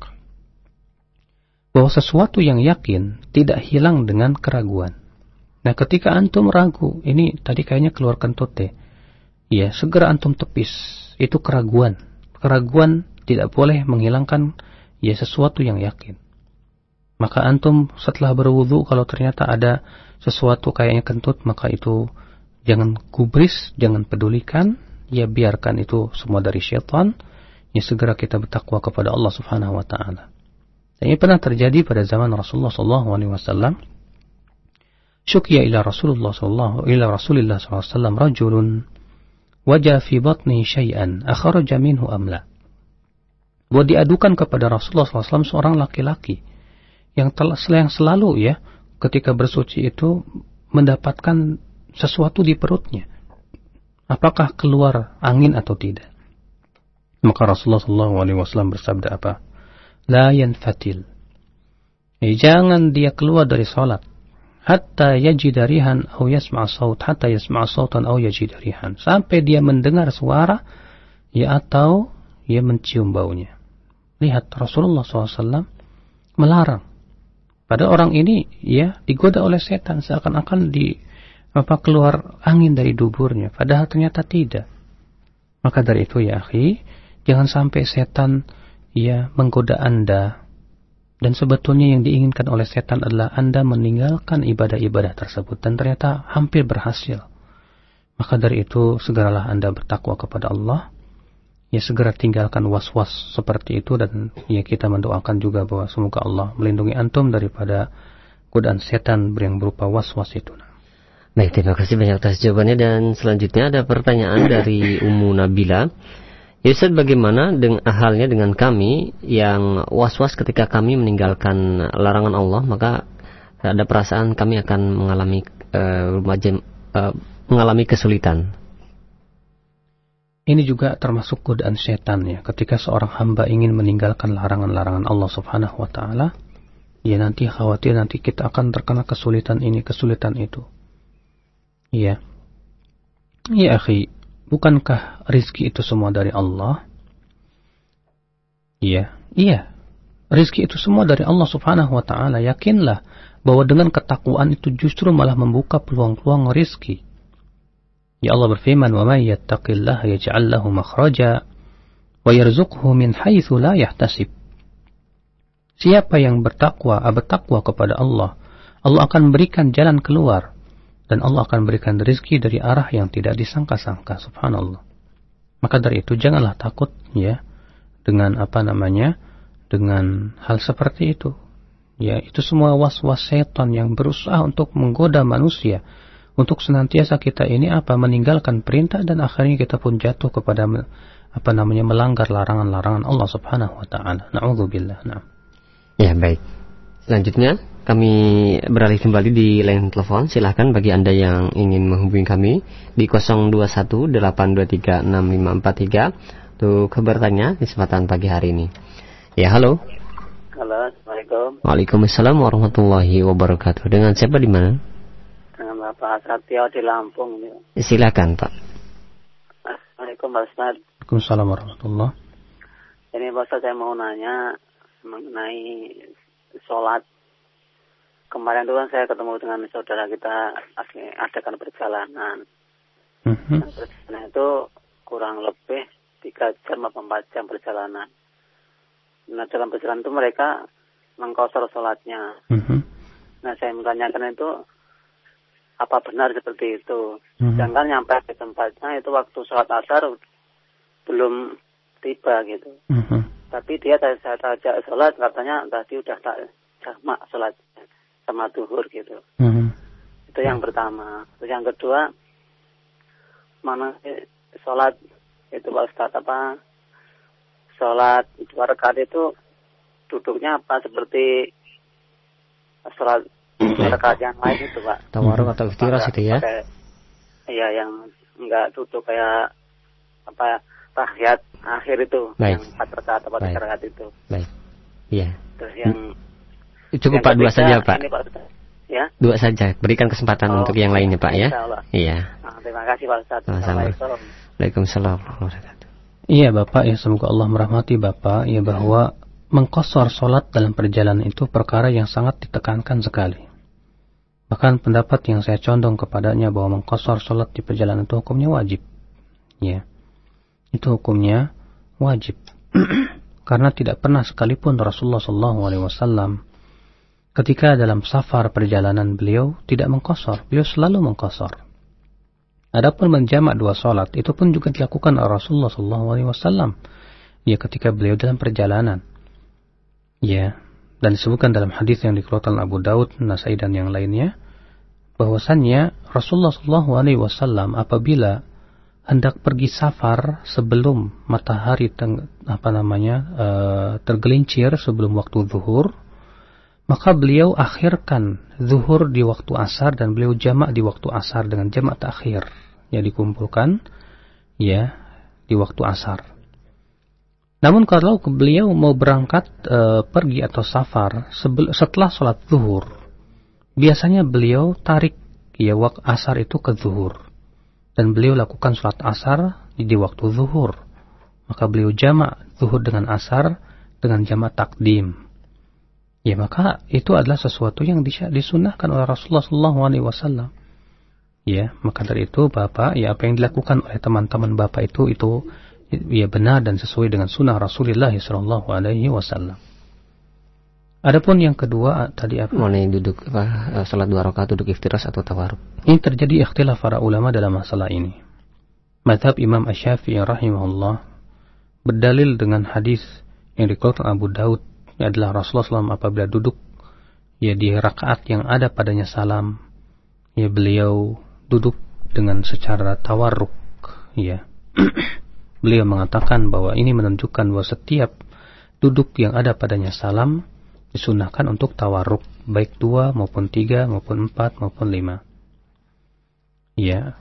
bahwa sesuatu yang yakin tidak hilang dengan keraguan. Nah, ketika antum ragu, ini tadi kayaknya keluar kentut deh, ya segera antum tepis. Itu keraguan. Keraguan tidak boleh menghilangkan ya sesuatu yang yakin. Maka antum setelah berwudu, kalau ternyata ada sesuatu kayaknya kentut, maka itu jangan gubris, jangan pedulikan, ya biarkan itu semua dari syaitan. Ya segera kita bertakwa kepada Allah Subhanahu Wa Taala. Dan ini pernah terjadi pada zaman Rasulullah Sallallahu Alaihi Wasallam. Syukiya ila Rasulullah sallallahu ila Rasulillah sallallahu alaihi wasallam rajulun wajah fi batnihi syai'an akhraja minhu amla. Bahwa diadukan kepada Rasulullah sallallahu alaihi wasallam seorang laki-laki yang telah yang selalu ya ketika bersuci itu mendapatkan sesuatu di perutnya. Apakah keluar angin atau tidak? Maka Rasulullah sallallahu alaihi wasallam bersabda apa? La yanfatil. Eh, jangan dia keluar dari salat hatta yajida rihan atau yasma' saut, hatta yasma' sautan atau yajida rihan, sampai dia mendengar suara ya atau ia mencium baunya. Lihat, Rasulullah sallallahu alaihi wasallam melarang. Pada orang ini ya digoda oleh setan seakan-akan di apa keluar angin dari duburnya, padahal ternyata tidak. Maka dari itu ya akhi, jangan sampai setan ya menggoda Anda. Dan sebetulnya yang diinginkan oleh setan adalah Anda meninggalkan ibadah-ibadah tersebut, dan ternyata hampir berhasil. Maka dari itu segeralah Anda bertakwa kepada Allah. Ya segera tinggalkan was-was seperti itu, dan ya kita mendoakan juga bahwa semoga Allah melindungi antum daripada godaan setan yang berupa was-was itu. Baik, terima kasih banyak atas jawabannya. Dan selanjutnya ada pertanyaan dari Ummu Nabila. Ya Ustaz, bagaimana dengan halnya dengan kami yang was-was ketika kami meninggalkan larangan Allah, maka ada perasaan kami akan mengalami uh, uh, mengalami kesulitan. Ini juga termasuk godaan setan ya. Ketika seorang hamba ingin meninggalkan larangan-larangan Allah Subhanahu Wa Taala, ya nanti khawatir nanti kita akan terkena kesulitan ini, kesulitan itu. Iya, ya akhi. Bukankah rizki itu semua dari Allah? Iya, iya. Rizki itu semua dari Allah Subhanahu Wa Taala. Yakinlah bahwa dengan ketakwaan itu justru malah membuka peluang-peluang rizki. Ya Allah berfirman, "Wa may yattaqillaha yaj'al lahu makhraja wa yarzuqhu min haitsu la yahtasib." Siapa yang bertakwa, bertakwa kepada Allah, Allah akan berikan jalan keluar. Dan Allah akan berikan rezeki dari arah yang tidak disangka-sangka, subhanallah. Maka dari itu janganlah takut ya dengan apa namanya, dengan hal seperti itu. Ya, itu semua was-was setan yang berusaha untuk menggoda manusia, untuk senantiasa kita ini apa meninggalkan perintah, dan akhirnya kita pun jatuh kepada apa namanya melanggar larangan-larangan Allah Subhanahu Wa Taala. Na'udzubillah. Nah. Ya baik. Selanjutnya kami beralih kembali di line telepon. Silahkan bagi Anda yang ingin menghubungi kami di nol dua satu delapan dua tiga enam lima empat tiga untuk bertanya di kesempatan pagi hari ini. Ya, halo. Halo, Assalamualaikum. Waalaikumsalam warahmatullahi wabarakatuh. Dengan siapa di mana? Dengan Bapak Satyo di Lampung. Silakan, Pak. Assalamualaikum, Pak Ustaz. Waalaikumsalam warahmatullahi. Ini Pak Ustaz, saya mau nanya mengenai sholat. Kemarin itu kan saya ketemu dengan saudara kita adakan perjalanan. Mm-hmm. Nah, perjalanan itu kurang lebih tiga jam atau empat jam perjalanan. Nah, dalam perjalanan itu mereka mengqashar sholatnya. Mm-hmm. Nah, saya menanyakan itu apa benar seperti itu. Mm-hmm. Sedangkan nyampe di tempatnya itu waktu sholat asar belum tiba gitu. Mm-hmm. Tapi dia tadi saya ajak sholat, katanya tadi udah tak jamak sholat sama duhur gitu. Mm-hmm. Itu yang pertama. Terus yang kedua, mana sholat itu Pak Ustaz, apa sholat dua rakaat itu duduknya apa seperti sholat dua rakaat yang lain itu Pak? Tawarruk atau iftiras itu ya? Iya, yang enggak duduk kayak apa tahiyat akhir itu. Baik. Yang empat rakaat atau tiga rakaat itu. Baik. Iya. Terus yang cukup Pak, dua saja Pak. Ini, Pak ya. Dua saja. Berikan kesempatan oh, untuk yang lainnya Pak ya. Iya. Nah, terima kasih Pak Ustaz. Assalamualaikum. Waalaikumsalam warahmatullahi wabarakatuh. Iya Bapak ya, semoga Allah merahmati Bapak ya, bahwa mengqashar sholat dalam perjalanan itu perkara yang sangat ditekankan sekali. Bahkan pendapat yang saya condong kepadanya bahwa mengqashar sholat di perjalanan itu hukumnya wajib. Ya. Itu hukumnya wajib. Karena tidak pernah sekalipun Rasulullah shallallahu alaihi wasallam ketika dalam safar perjalanan beliau tidak mengqashar, beliau selalu mengqashar. Adapun menjamak dua salat itu pun juga dilakukan oleh Rasulullah shallallahu alaihi wasallam ya ketika beliau dalam perjalanan. Ya, dan disebutkan dalam hadis yang dikeluarkan Abu Daud, Nasai dan yang lainnya bahwasannya Rasulullah shallallahu alaihi wasallam apabila hendak pergi safar sebelum matahari teng, apa namanya uh, tergelincir sebelum waktu zuhur, maka beliau akhirkan zuhur di waktu asar dan beliau jamak di waktu asar dengan jamak takhir, ya dikumpulkan ya di waktu asar. Namun kalau beliau mau berangkat uh, pergi atau safar sebel, setelah sholat zuhur, biasanya beliau tarik ya waktu asar itu ke zuhur. Dan beliau lakukan sholat asar di waktu zuhur. Maka beliau jamak zuhur dengan asar dengan jamak takdim. Ya, maka itu adalah sesuatu yang disunahkan oleh Rasulullah shallallahu alaihi wasallam. Ya, maka dari itu Bapak, ya apa yang dilakukan oleh teman-teman Bapak itu itu ya benar dan sesuai dengan sunnah Rasulullah shallallahu alaihi wasallam. Adapun yang kedua tadi apa? Mana duduk apa? Salat dua rakaat duduk iftiras atau tawarruk? Ini terjadi ikhtilaf para ulama dalam masalah ini. Mazhab Imam Asy-Syafi'i rahimahullah berdalil dengan hadis yang dikeluarkan Abu Daud, ini adalah Rasulullah shallallahu alaihi wasallam apabila duduk ya di rakaat yang ada padanya salam, ya beliau duduk dengan secara tawarruk, ya. Beliau mengatakan bahwa ini menunjukkan bahwa setiap duduk yang ada padanya salam disunahkan untuk tawarruk, baik dua maupun tiga maupun empat maupun lima. Ya.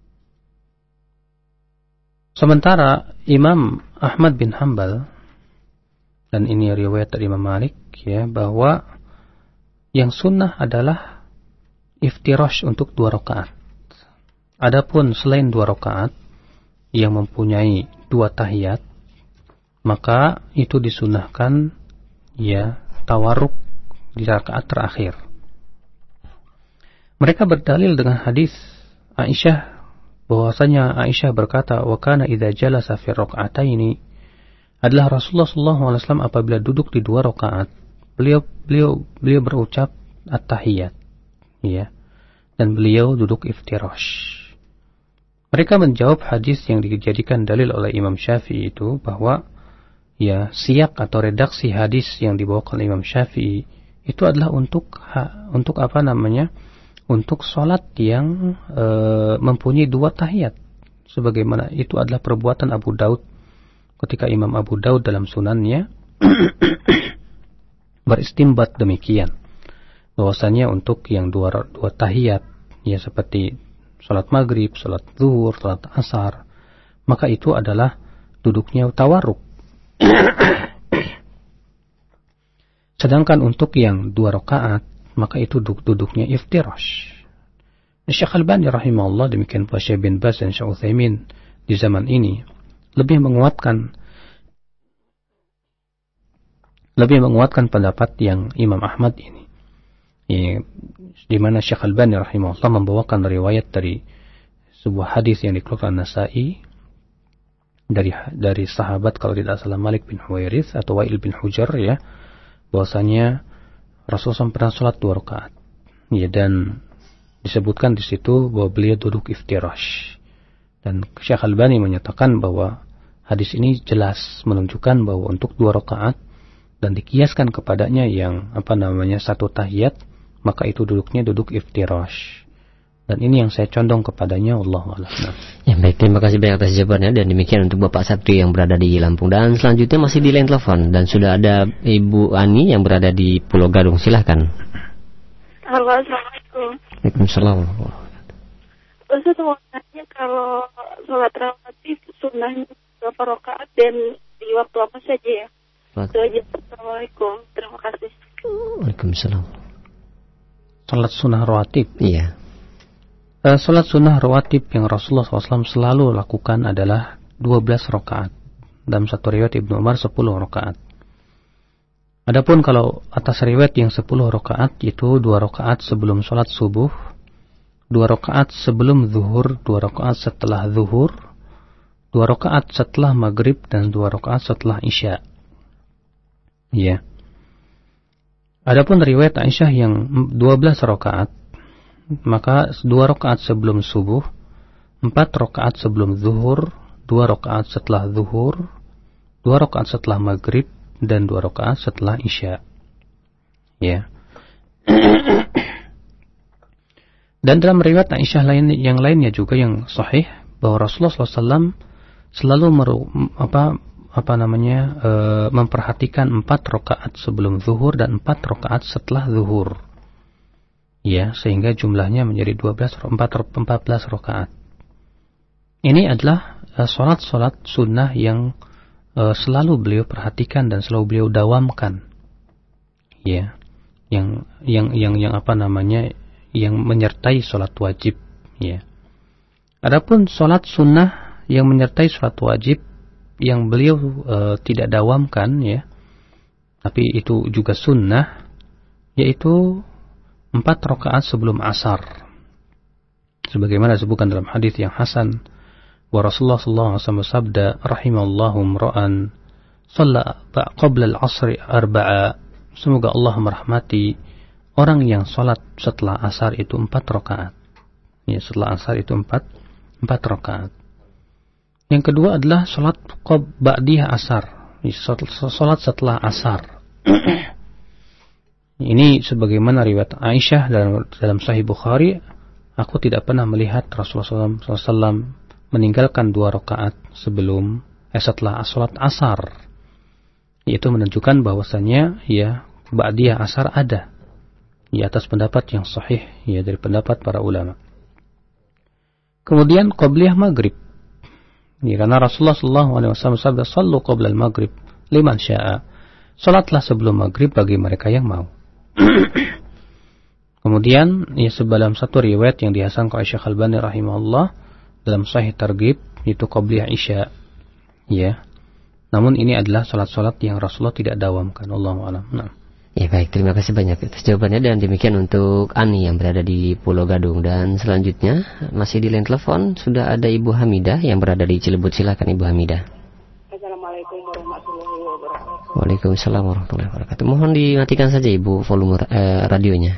Sementara Imam Ahmad bin Hanbal, dan ini riwayat dari Imam Malik, ya, bahwa yang sunnah adalah iftirash untuk dua rakaat. Adapun selain dua rakaat yang mempunyai dua tahiyat, maka itu disunahkan ya tawarruk di rakaat terakhir. Mereka berdalil dengan hadis Aisyah bahwasanya Aisyah berkata, "Wa kana idza jalasa fi rak'ataini," adalah Rasulullah sallallahu alaihi wasallam apabila duduk di dua rakaat, beliau beliau beliau berucap at-tahiyat, ya. Dan beliau duduk iftirash. Mereka menjawab hadis yang dijadikan dalil oleh Imam Syafi'i itu bahwa ya siyak atau redaksi hadis yang dibawakan oleh Imam Syafi'i itu adalah untuk ha, untuk apa namanya? Untuk sholat yang e, mempunyai dua tahiyat, sebagaimana itu adalah perbuatan Abu Daud ketika Imam Abu Daud dalam sunannya beristimbat demikian, bahwasanya untuk yang dua dua tahiyat ya seperti sholat maghrib, sholat zuhur, sholat asar, maka itu adalah duduknya tawarruk. Sedangkan untuk yang dua rakaat, maka itu duduk duduknya iftirash. Syekh Al-Albani rahimahullah, demikian pula Syekh bin Baz dan Syekh Utsaimin di zaman ini, lebih menguatkan lebih menguatkan pendapat yang Imam Ahmad ini, ya, di mana Syekh Al-Albani rahimahullah membawakan riwayat dari sebuah hadis yang dikeluarkan Nasa'i dari dari sahabat kalau tidak salah Malik bin Huwairits atau Wa'il bin Hujar, ya, bahwasanya Rasulullah pernah sholat dua rakaat, ya, dan disebutkan di situ bahwa beliau duduk iftirash, dan Syekh Al-Albani menyatakan bahwa hadis ini jelas menunjukkan bahwa untuk dua rakaat dan dikiaskan kepadanya yang apa namanya satu tahiyat, maka itu duduknya duduk iftirash. Dan ini yang saya condong kepadanya, wallahu a'lam. Ya, baik, terima kasih banyak atas jawabannya, dan demikian untuk Bapak Satri yang berada di Lampung. Dan selanjutnya masih di line telepon dan sudah ada Ibu Ani yang berada di Pulau Gadung. Silahkan. Halo, assalamualaikum. Waalaikumsalam. Ustaz mau tanya, kalau sholat rawatib sunnahnya berapa rakaat dan di waktu apa saja ya? Itu aja. Assalamualaikum. Terima kasih. Waalaikumsalam. Salat sunnah rawatib. Iya. Uh, salat sunnah rawatib yang Rasulullah shallallahu alaihi wasallam selalu lakukan adalah dua belas rakaat. Dalam satu riwayat Ibnu Umar sepuluh rakaat. Adapun kalau atas riwayat yang sepuluh rakaat, itu dua rakaat sebelum salat subuh, dua rakaat sebelum zuhur, dua rakaat setelah zuhur, dua rakaat setelah maghrib, dan dua rakaat setelah isya. Ya. Adapun riwayat Aisyah yang dua belas rakaat, maka dua rakaat sebelum subuh, empat rakaat sebelum zuhur, dua rakaat setelah zuhur, dua rakaat setelah maghrib, dan dua rakaat setelah isya. Ya. Dan dalam riwayat Aisyah lain yang lainnya juga yang sahih bahwa Rasulullah shallallahu alaihi wasallam selalu meru, apa apa namanya e, memperhatikan empat rakaat sebelum zuhur dan empat rakaat setelah zuhur, ya, sehingga jumlahnya menjadi dua belas, empat, empat belas rakaat. Ini adalah e, solat-solat sunnah yang e, selalu beliau perhatikan dan selalu beliau dawamkan, ya, yang yang yang yang apa namanya yang menyertai solat wajib, ya. Adapun solat sunnah yang menyertai solat wajib yang beliau e, tidak dawamkan, ya, tapi itu juga sunnah, yaitu empat rakaat sebelum asar, sebagaimana disebutkan dalam hadis yang hasan, wa Rasulullah sallallahu alaihi wasallam bersabda, rahimallahu imra'an shalla qabla al-'asri arba'a, semoga Allah merahmati orang yang salat setelah asar itu empat rakaat, ya, setelah asar itu empat empat rakaat. Yang kedua adalah salat ba'diyah asar, salat setelah asar. Ini sebagaimana riwayat Aisyah dalam, dalam Sahih Bukhari, aku tidak pernah melihat Rasulullah shallallahu alaihi wasallam meninggalkan dua rakaat sebelum eh, setelah salat asar. Itu menunjukkan bahwasanya, ya, ba'diyah asar ada di atas pendapat yang sahih, ya, dari pendapat para ulama. Kemudian qabliyah maghrib. Ini karena Rasulullah sallallahu alaihi wasallam bersabda, "Shallu qabla al-maghrib liman syaa." Salatlah sebelum maghrib bagi mereka yang mau. Kemudian, ya, sedalam satu riwayat yang dihasankan oleh Syekh Al-Albani rahimahullah dalam Sahih Targhib, itu qabliyah isya, ya. Namun ini adalah salat-salat yang Rasulullah tidak dawamkan. Allahu a'lam. Nah. Ya, baik, terima kasih banyak atas jawabannya, dan demikian untuk Ani yang berada di Pulau Gadung. Dan selanjutnya masih di line telepon sudah ada Ibu Hamidah yang berada di Cilebut. Silakan Ibu Hamidah. Assalamualaikum warahmatullahi wabarakatuh. Waalaikumsalam warahmatullahi wabarakatuh. Mohon dimatikan saja Ibu volume eh, radionya.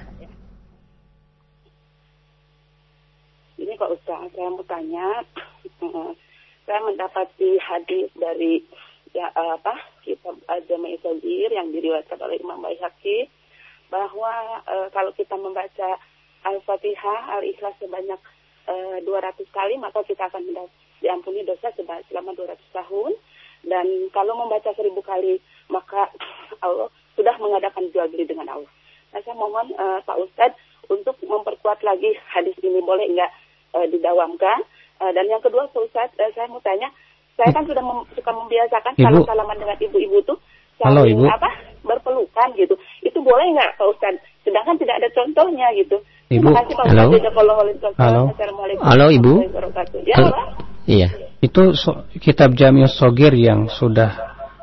Ini Pak Ustaz, saya mau tanya, saya mendapati hadis dari ya apa kitab Al-Jami' As-Saghir yang diriwayatkan oleh Imam Baihaqi bahwa e, kalau kita membaca Al-Fatihah, Al-Ikhlas sebanyak e, dua ratus kali, maka kita akan diampuni dosa selama dua ratus tahun, dan kalau membaca seribu kali maka Allah sudah mengadakan jual beli dengan Allah. Nah, saya mohon e, Pak Ustadz untuk memperkuat lagi hadis ini, boleh nggak e, didawamkan? E, dan yang kedua Pak Ustadz, e, saya mau tanya, saya kan sudah mem, suka membiasakan Ibu. kalau salaman dengan ibu-ibu tuh Halo, saling Ibu. apa berpelukan gitu. Itu boleh nggak Pak Ustadz? Sedangkan tidak ada contohnya gitu. Ibu. Terima kasih Pak Halo. Ustadz. Halo. Assalamualaikum. Halo Ibu. Ya, Halo. Iya. Itu so, kitab Jami'us Shogir yang sudah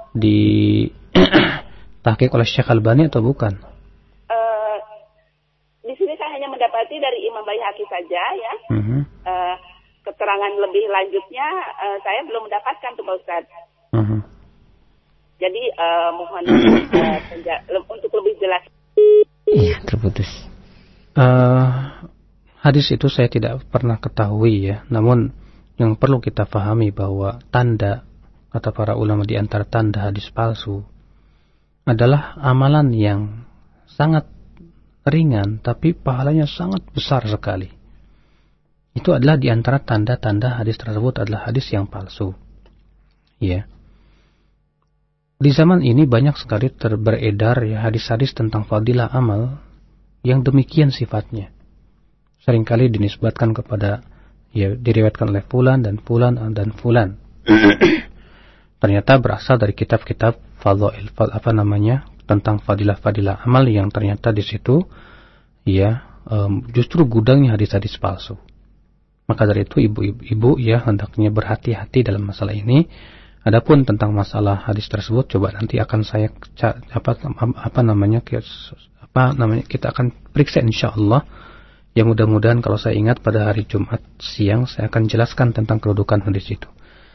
ditahqiq oleh Syekh Albani atau bukan? Uh, di sini saya hanya mendapati dari Imam Baihaqi saja ya. Uh-huh. Uh, keterangan lebih lanjutnya uh, saya belum mendapatkan tuh Pak Ustaz. Uh-huh. Jadi uh, mohon uh, penja- untuk lebih jelas. Iya, terputus. Uh, hadis itu saya tidak pernah ketahui ya. Namun yang perlu kita pahami bahwa tanda, kata para ulama, di antara tanda hadis palsu adalah amalan yang sangat ringan tapi pahalanya sangat besar sekali. Itu adalah di antara tanda-tanda hadis tersebut adalah hadis yang palsu. Ya. Di zaman ini banyak sekali terberedar ya hadis-hadis tentang fadilah amal yang demikian sifatnya. Seringkali dinisbatkan kepada, ya, diriwayatkan oleh fulan dan fulan dan fulan. Ternyata berasal dari kitab-kitab fadhail, apa namanya, tentang fadilah-fadilah amal yang ternyata di situ ya um, justru gudangnya hadis-hadis palsu. Maka dari itu ibu-ibu ya hendaknya berhati-hati dalam masalah ini. Adapun tentang masalah hadis tersebut, coba nanti akan saya apa apa namanya apa namanya kita akan periksa insyaallah. Ya mudah-mudahan kalau saya ingat pada hari Jumat siang saya akan jelaskan tentang kedudukan hadis itu.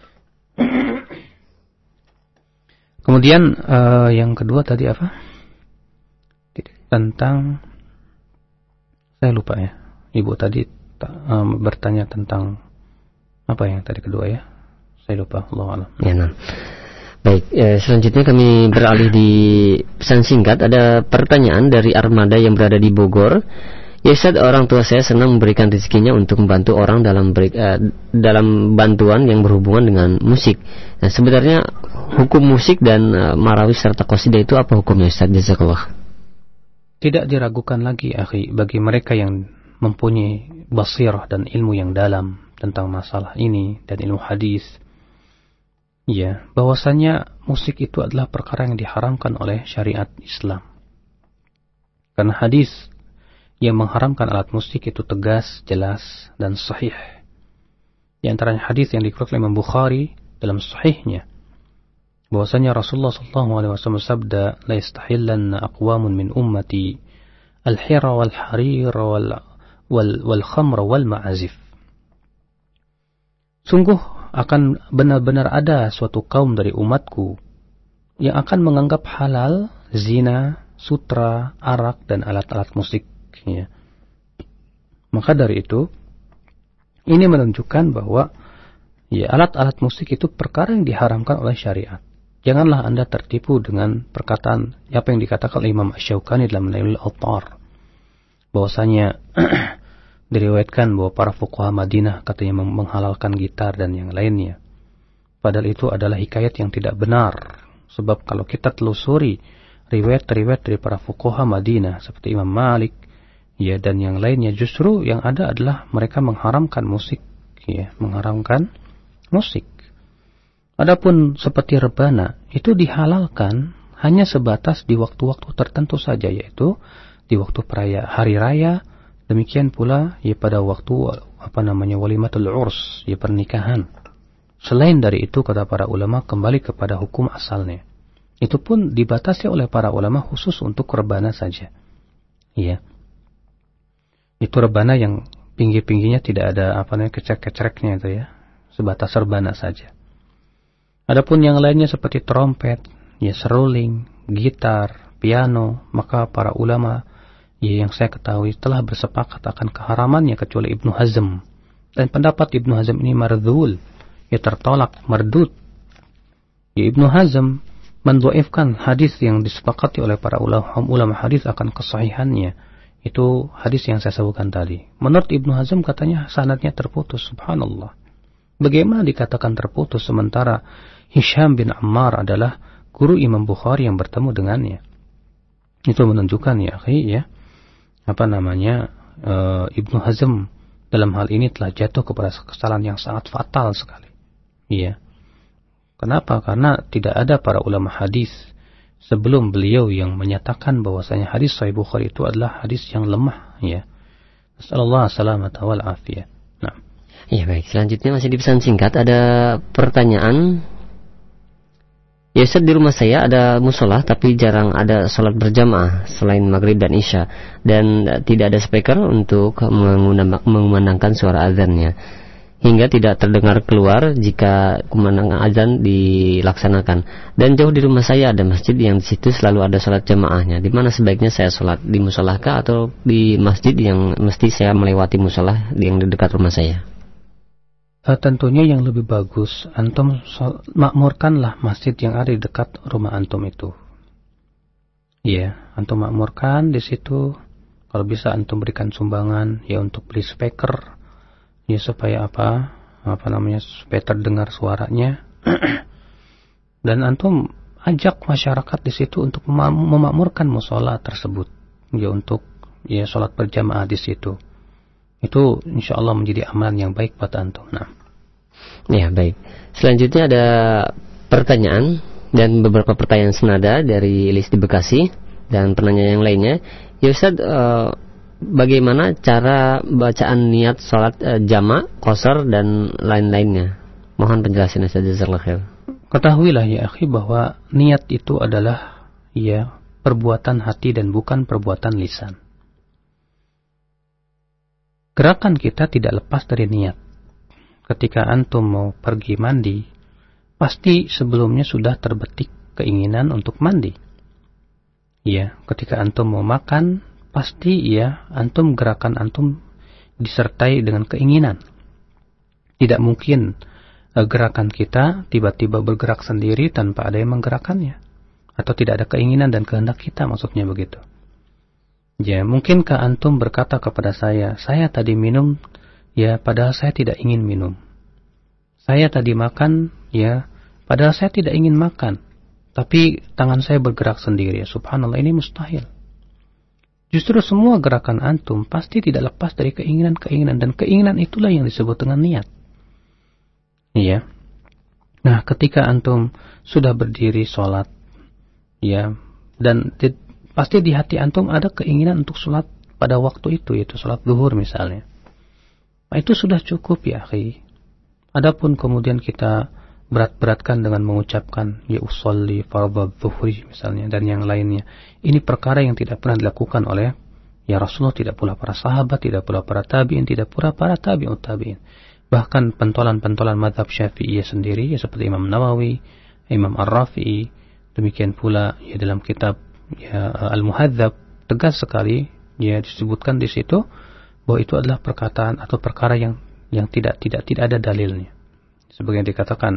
Kemudian uh, yang kedua tadi apa? Tentang, saya lupa ya. Ibu tadi um, bertanya tentang apa yang tadi kedua ya? Saya lupa, Allahu a'lam. Ya, nah. Baik, eh, selanjutnya kami beralih di pesan singkat. Ada pertanyaan dari Armada yang berada di Bogor. Ya Ustaz, orang tua saya senang memberikan rezekinya untuk membantu orang dalam beri, eh, dalam bantuan yang berhubungan dengan musik. Nah, sebenarnya hukum musik dan eh, marawis serta qasidah itu apa hukumnya Ustaz? Jazakallah. Tidak diragukan lagi, akhi, bagi mereka yang mempunyai basirah dan ilmu yang dalam tentang masalah ini dan ilmu hadis. Ya, bahwasanya musik itu adalah perkara yang diharamkan oleh syariat Islam. Karena hadis yang mengharamkan alat musik itu tegas, jelas, dan sahih. Di antaranya hadis yang dikeluarkan oleh Imam Bukhari dalam sahihnya, bahwasanya Rasulullah sallallahu alaihi wasallam sabda, "La yastahillanna aqwamun min ummati al-hira wal harir wal wal wal khamra wal ma'azif." Sungguh akan benar-benar ada suatu kaum dari umatku yang akan menganggap halal zina, sutra, arak, dan alat-alat musik. Ya. Maka dari itu, ini menunjukkan bahwa ya, alat-alat musik itu perkara yang diharamkan oleh syariat. Janganlah Anda tertipu dengan perkataan apa yang dikatakan oleh Imam Asy-Syaukani dalam Nailul Awtar, bahwasanya diriwayatkan bahwa para fuqaha Madinah katanya menghalalkan gitar dan yang lainnya. Padahal itu adalah hikayat yang tidak benar. Sebab kalau kita telusuri riwayat-riwayat dari para fuqaha Madinah seperti Imam Malik ya dan yang lainnya, justru yang ada adalah mereka mengharamkan musik, ya, mengharamkan musik. Adapun seperti rebana itu dihalalkan hanya sebatas di waktu-waktu tertentu saja, yaitu di waktu perayaan hari raya. Demikian pula ya pada waktu apa namanya walimatul urs, ya pernikahan. Selain dari itu, kata para ulama, kembali kepada hukum asalnya. Itu pun dibatasi oleh para ulama khusus untuk rebana saja. Iya. Itu rebana yang pinggir-pinggirnya tidak ada apa namanya kecrek-kecreknya itu ya. Sebatas rebana saja. Adapun yang lainnya seperti trompet, ya seruling, gitar, piano, maka para ulama ya yang saya ketahui telah bersepakat akan keharamannya kecuali Ibnu Hazm. Dan pendapat Ibnu Hazm ini mardhul, ya tertolak, mardud. Ya Ibnu Hazm mendhaifkan hadis yang disepakati oleh para ulama, ulama hadis akan kesahihannya. Itu hadis yang saya sebutkan tadi. Menurut Ibnu Hazm katanya sanadnya terputus, subhanallah. Bagaimana dikatakan terputus sementara Hisham bin Ammar adalah guru Imam Bukhari yang bertemu dengannya? Itu menunjukkan ya, akhi, ya, apa namanya e, Ibnu Hazm dalam hal ini telah jatuh kepada kesalahan yang sangat fatal sekali. Iya. Kenapa? Karena tidak ada para ulama hadis sebelum beliau yang menyatakan bahwasanya hadis Sahih Bukhari itu adalah hadis yang lemah, ya. Nasallallahu salamata wal afiyah. Nah. Ya baik, selanjutnya masih di pesan singkat ada pertanyaan. Ya Ustaz, di rumah saya ada musola tapi jarang ada sholat berjamaah selain maghrib dan isya, dan tidak ada speaker untuk mengumandangkan suara azannya, hingga tidak terdengar keluar jika kumandangkan azan dilaksanakan. Dan jauh di rumah saya ada masjid yang di situ selalu ada sholat jamaahnya. Di mana sebaiknya saya sholat, di musola kah atau di masjid yang mesti saya melewati musola yang di dekat rumah saya? Uh, tentunya yang lebih bagus antum sol- makmurkanlah masjid yang ada di dekat rumah antum itu. Iya, antum makmurkan di situ. Kalau bisa antum berikan sumbangan ya untuk beli speaker, ya supaya apa? Apa namanya? Supaya terdengar suaranya. Dan antum ajak masyarakat di situ untuk mem- memakmurkan musola tersebut, ya untuk ya sholat berjamaah di situ. Itu insya Allah menjadi amalan yang baik buat antum. Nah. Ya baik. Selanjutnya ada pertanyaan dan beberapa pertanyaan senada dari Ilis di Bekasi dan penanya yang lainnya. Ya Ustaz, uh, bagaimana cara bacaan niat sholat uh, jama', qasar dan lain-lainnya? Mohon penjelasan Ustaz, jazakallahu khair. Ketahuilah ya akhi bahwa niat itu adalah ya perbuatan hati dan bukan perbuatan lisan. Gerakan kita tidak lepas dari niat. Ketika antum mau pergi mandi, pasti sebelumnya sudah terbetik keinginan untuk mandi. Ya, ketika antum mau makan, pasti ya antum gerakan antum disertai dengan keinginan. Tidak mungkin uh, gerakan kita tiba-tiba bergerak sendiri tanpa ada yang menggerakkannya, atau tidak ada keinginan dan kehendak kita, maksudnya begitu. Ya, mungkinkah antum berkata kepada saya, saya tadi minum, ya padahal saya tidak ingin minum. Saya tadi makan, ya padahal saya tidak ingin makan. Tapi tangan saya bergerak sendiri. Subhanallah, ini mustahil. Justru semua gerakan antum pasti tidak lepas dari keinginan-keinginan. Dan keinginan itulah yang disebut dengan niat. Iya. Nah, ketika antum sudah berdiri sholat, ya, dan di, pasti di hati antum ada keinginan untuk sholat pada waktu itu, yaitu sholat zuhur misalnya. Nah, itu sudah cukup ya akhi. Adapun kemudian kita berat-beratkan dengan mengucapkan ya usolli fardhu zuhri misalnya dan yang lainnya. Ini perkara yang tidak pernah dilakukan oleh ya Rasulullah, tidak pula para sahabat, tidak pula para tabi'in, tidak pula para tabi'ut tabi'in. Bahkan pentolan-pentolan mazhab Syafi'iyah sendiri ya seperti Imam Nawawi, Imam Ar-Rafi'i, demikian pula ya dalam kitab ya Al-Muhadzab tegas sekali ya disebutkan di situ bahwa itu adalah perkataan atau perkara yang yang tidak tidak tidak ada dalilnya. Sebagaimana dikatakan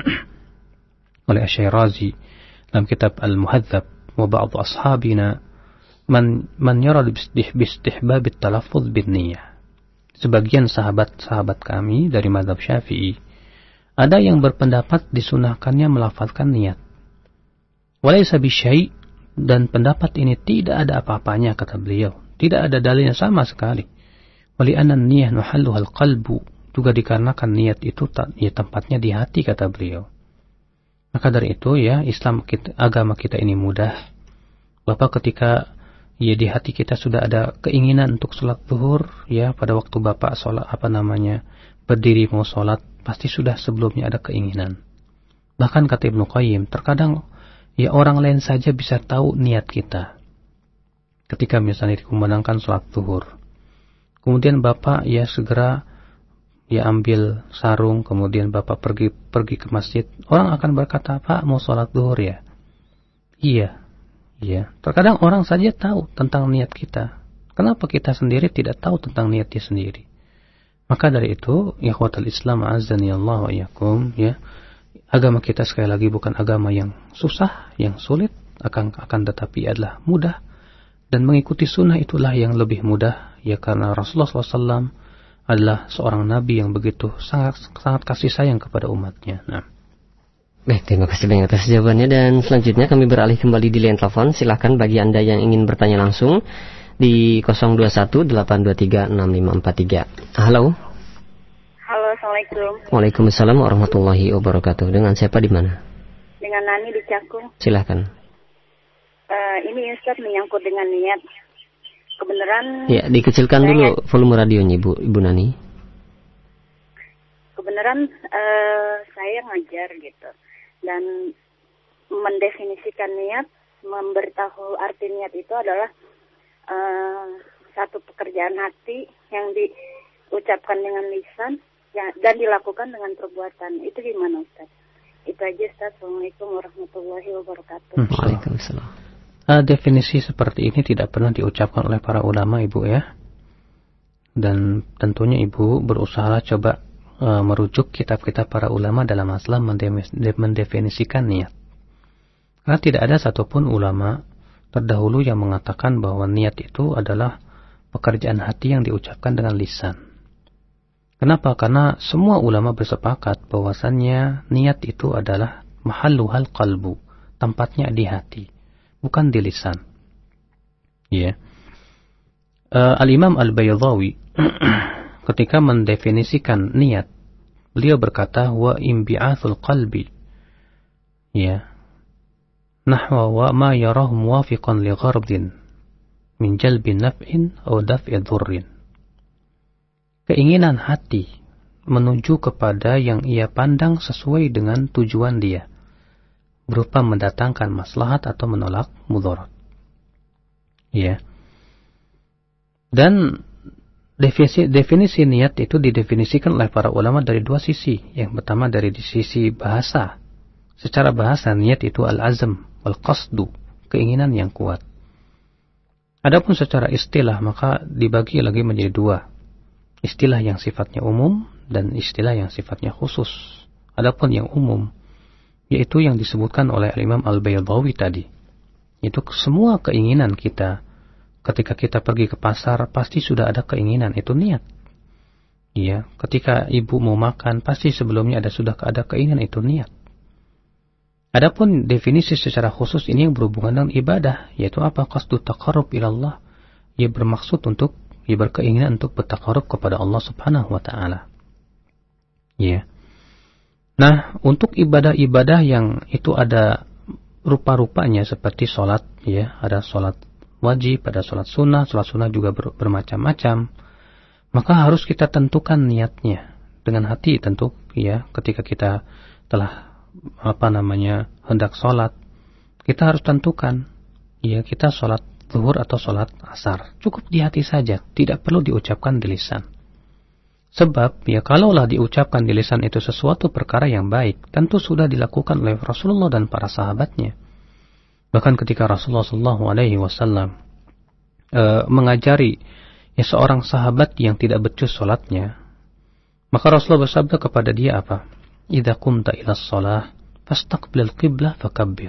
oleh Asy-Syirazi dalam kitab Al-Muhadzab, wa ba'd ashabina man man yara bistihbab at-talaffuz bin niyyah. Sebagian sahabat-sahabat kami dari mazhab Syafi'i ada yang berpendapat disunahkannya melafazkan niat. Walaysa bisyai', dan pendapat ini tidak ada apa-apanya kata beliau. Tidak ada dalilnya sama sekali. Wali anna niyyah nuhalluha al-qalbu, juga dikarenakan niat itu ya tempatnya di hati kata beliau. Maka dari itu ya Islam kita, agama kita ini mudah. Bapak ketika ya di hati kita sudah ada keinginan untuk sholat zuhur, ya pada waktu Bapak sholat apa namanya berdiri mau sholat, pasti sudah sebelumnya ada keinginan. Bahkan kata Ibnu Qayyim, terkadang ya orang lain saja bisa tahu niat kita. Ketika misalnya dikumandangkan sholat zuhur, kemudian Bapak ya segera ya ambil sarung, kemudian Bapak pergi pergi ke masjid, orang akan berkata, Pak mau sholat zuhur ya? Iya. Ya, terkadang orang saja tahu tentang niat kita. Kenapa kita sendiri tidak tahu tentang niat dia sendiri? Maka dari itu, ikhwatul Islam azani Allah wa iyyakum, ya. Agama kita sekali lagi bukan agama yang susah, yang sulit, akan akan tetapi adalah mudah, dan mengikuti sunnah itulah yang lebih mudah, ya karena Rasulullah shallallahu alaihi wasallam adalah seorang nabi yang begitu sangat sangat kasih sayang kepada umatnya. Nah. Baik, terima kasih banyak atas jawabannya, dan selanjutnya kami beralih kembali di line telepon. Silakan bagi Anda yang ingin bertanya langsung di nol dua satu delapan dua tiga enam lima empat tiga. Halo. Halo, Assalamualaikum. Waalaikumsalam warahmatullahi wabarakatuh. Dengan siapa di mana? Dengan Nani di Cakung. Silakan. Uh, ini Ustaz menyangkut dengan niat. Kebenaran. Ya, dikecilkan saya... dulu volume radionya Ibu Ibu Nani. kebenaran uh, saya ngajar gitu. Dan mendefinisikan niat, memberitahu arti niat itu adalah uh, satu pekerjaan hati yang diucapkan dengan lisan ya, dan dilakukan dengan perbuatan. Itu gimana Ustaz? Itu aja Ustaz. Assalamualaikum warahmatullahi wabarakatuh. Waalaikumsalam. Uh, definisi seperti ini tidak pernah diucapkan oleh para ulama, Ibu ya. Dan tentunya Ibu berusaha coba uh, merujuk kitab-kitab para ulama dalam masalah mendefinisikan niat. Karena tidak ada satupun ulama terdahulu yang mengatakan bahwa niat itu adalah pekerjaan hati yang diucapkan dengan lisan. Kenapa? Karena semua ulama bersepakat bahwasannya niat itu adalah mahalluhal qalbu, tempatnya di hati, bukan di lisan. Ya. Yeah. Uh, Al-Imam Al-Baydawi ketika mendefinisikan niat, beliau berkata wa imbi'athul qalbi, ya, nahwa wa ma yarahu muwafiqan li ghardin min jalbi naf'in aw daf'i dhurrin. Keinginan hati menuju kepada yang ia pandang sesuai dengan tujuan dia, berupa mendatangkan maslahat atau menolak mudarat. Ya. Dan definisi, definisi niat itu didefinisikan oleh para ulama dari dua sisi. Yang pertama dari sisi bahasa. Secara bahasa niat itu al-azm wal-qasdu, keinginan yang kuat. Adapun secara istilah maka dibagi lagi menjadi dua. Istilah yang sifatnya umum dan istilah yang sifatnya khusus. Adapun yang umum yaitu yang disebutkan oleh Imam Al-Baydawi tadi. Itu semua keinginan kita. Ketika kita pergi ke pasar, pasti sudah ada keinginan, itu niat. Iya, ketika ibu mau makan, pasti sebelumnya ada sudah ada keinginan, itu niat. Adapun definisi secara khusus ini yang berhubungan dengan ibadah, yaitu apa? Qasdu taqarrub ilallah. Ia bermaksud untuk, ia berkeinginan untuk bertaqarrub kepada Allah Subhanahu wa taala. Iya. Nah, untuk ibadah-ibadah yang itu ada rupa-rupanya seperti sholat, ya, ada sholat wajib, pada sholat sunnah, sholat sunnah juga ber, bermacam-macam, maka harus kita tentukan niatnya dengan hati tentu, ya, ketika kita telah apa namanya hendak sholat, kita harus tentukan, ya, kita sholat zuhur atau sholat asar, cukup di hati saja, tidak perlu diucapkan di lisan. Sebab, ya, kalaulah diucapkan di lisan itu sesuatu perkara yang baik, tentu sudah dilakukan oleh Rasulullah dan para sahabatnya. Bahkan ketika Rasulullah Shallallahu Alaihi Wasallam e, mengajari ya, seorang sahabat yang tidak becus sholatnya, maka Rasulullah bersabda kepada dia apa? Idza qumta ila shalah fastaqbil qiblah fakabbir.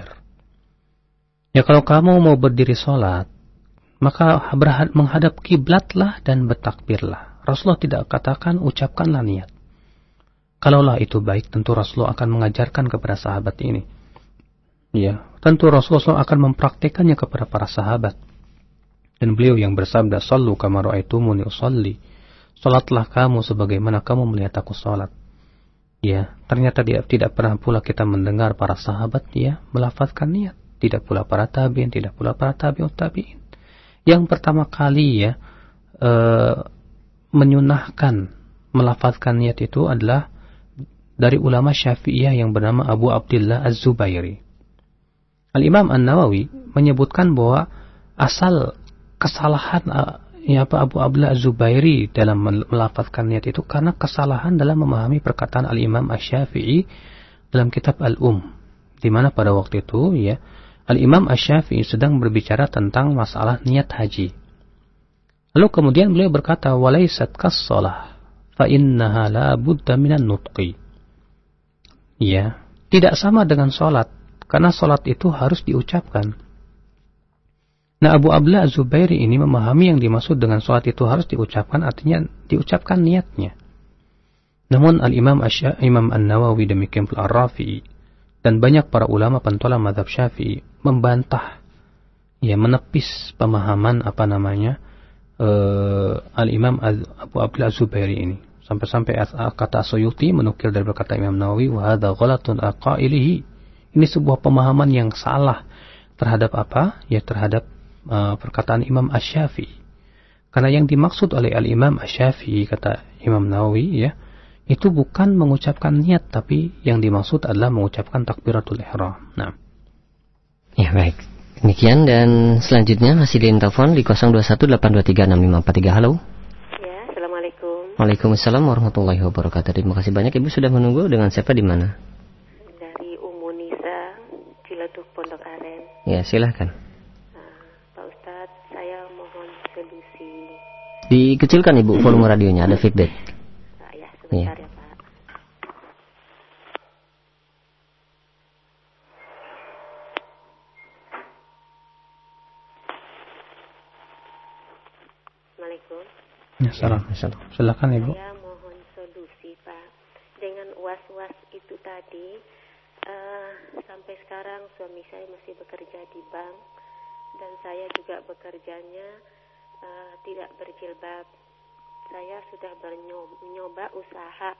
Ya, kalau kamu mau berdiri sholat, maka menghadap kiblatlah dan bertakbirlah. Rasulullah tidak katakan ucapkanlah niat. Kalaulah itu baik, tentu Rasulullah akan mengajarkan kepada sahabat ini. Ya, tentu Rasulullah akan mempraktekannya kepada para sahabat. Dan beliau yang bersabda, "Shallu kama ra'aitumuni usolli." Salatlah kamu sebagaimana kamu melihat aku salat. Ya, ternyata tidak, tidak pernah pula kita mendengar para sahabat ya melafazkan niat. Tidak pula para tabi'in, tidak pula para tabi'ut tabi'in. Yang pertama kali ya e, menyunahkan melafazkan niat itu adalah dari ulama Syafi'iyah yang bernama Abu Abdillah Az-Zubairi. Al-Imam An-Nawawi menyebutkan bahwa asal kesalahan ya, apa, Abu Abdillah Az-Zubairi dalam melafazkan niat itu karena kesalahan dalam memahami perkataan Al-Imam Asy-Syafi'i dalam kitab Al-Um, di mana pada waktu itu ya Al-Imam Asy-Syafi'i sedang berbicara tentang masalah niat haji. Lalu kemudian beliau berkata, "Walaysat kas-shalah fa innaha la budda minan nutqi." Ya, tidak sama dengan salat. Karena sholat itu harus diucapkan. Nah, Abu Abdillah Az-Zubairi ini memahami yang dimaksud dengan sholat itu harus diucapkan, artinya diucapkan niatnya. Namun Al-Imam Imam An-Nawawi, demikian pula Ar-Rafi'i, dan banyak para ulama pentolan mazhab Syafi'i membantah, ya, menepis pemahaman apa namanya uh, Al-Imam Abu Abdillah Az-Zubairi ini. Sampai-sampai kata Suyuti menukil dari berkata Imam Nawawi, wa hadza ghalatun aqailihi. Ini sebuah pemahaman yang salah terhadap apa? Ya, terhadap uh, perkataan Imam Asy-Syafi'i. Karena yang dimaksud oleh Al-Imam Asy-Syafi'i, kata Imam Nawawi, ya, itu bukan mengucapkan niat, tapi yang dimaksud adalah mengucapkan takbiratul ihram. Nah. Ya, baik. Demikian, dan selanjutnya masih di telepon di nol dua satu delapan dua tiga enam lima empat tiga. Halo. Ya, Assalamualaikum. Waalaikumsalam warahmatullahi wabarakatuh. Terima kasih banyak. Ibu sudah menunggu. Dengan siapa, di mana? Dari Umu Nisa, Ciledug, Pondok Aren. Ya, silahkan. Nah, Pak Ustadz, saya mohon solusi. Dikecilkan Ibu volume radionya, ada feedback. Nah, ya, sebentar ya. ya Pak. Assalamualaikum. Ya, salam. Silakan Ibu. Saya mohon solusi Pak. Dengan was-was itu tadi, uh, sampai sekarang suami saya masih bekerja di bank dan saya juga bekerjanya uh, tidak berjilbab. Saya sudah mencoba usaha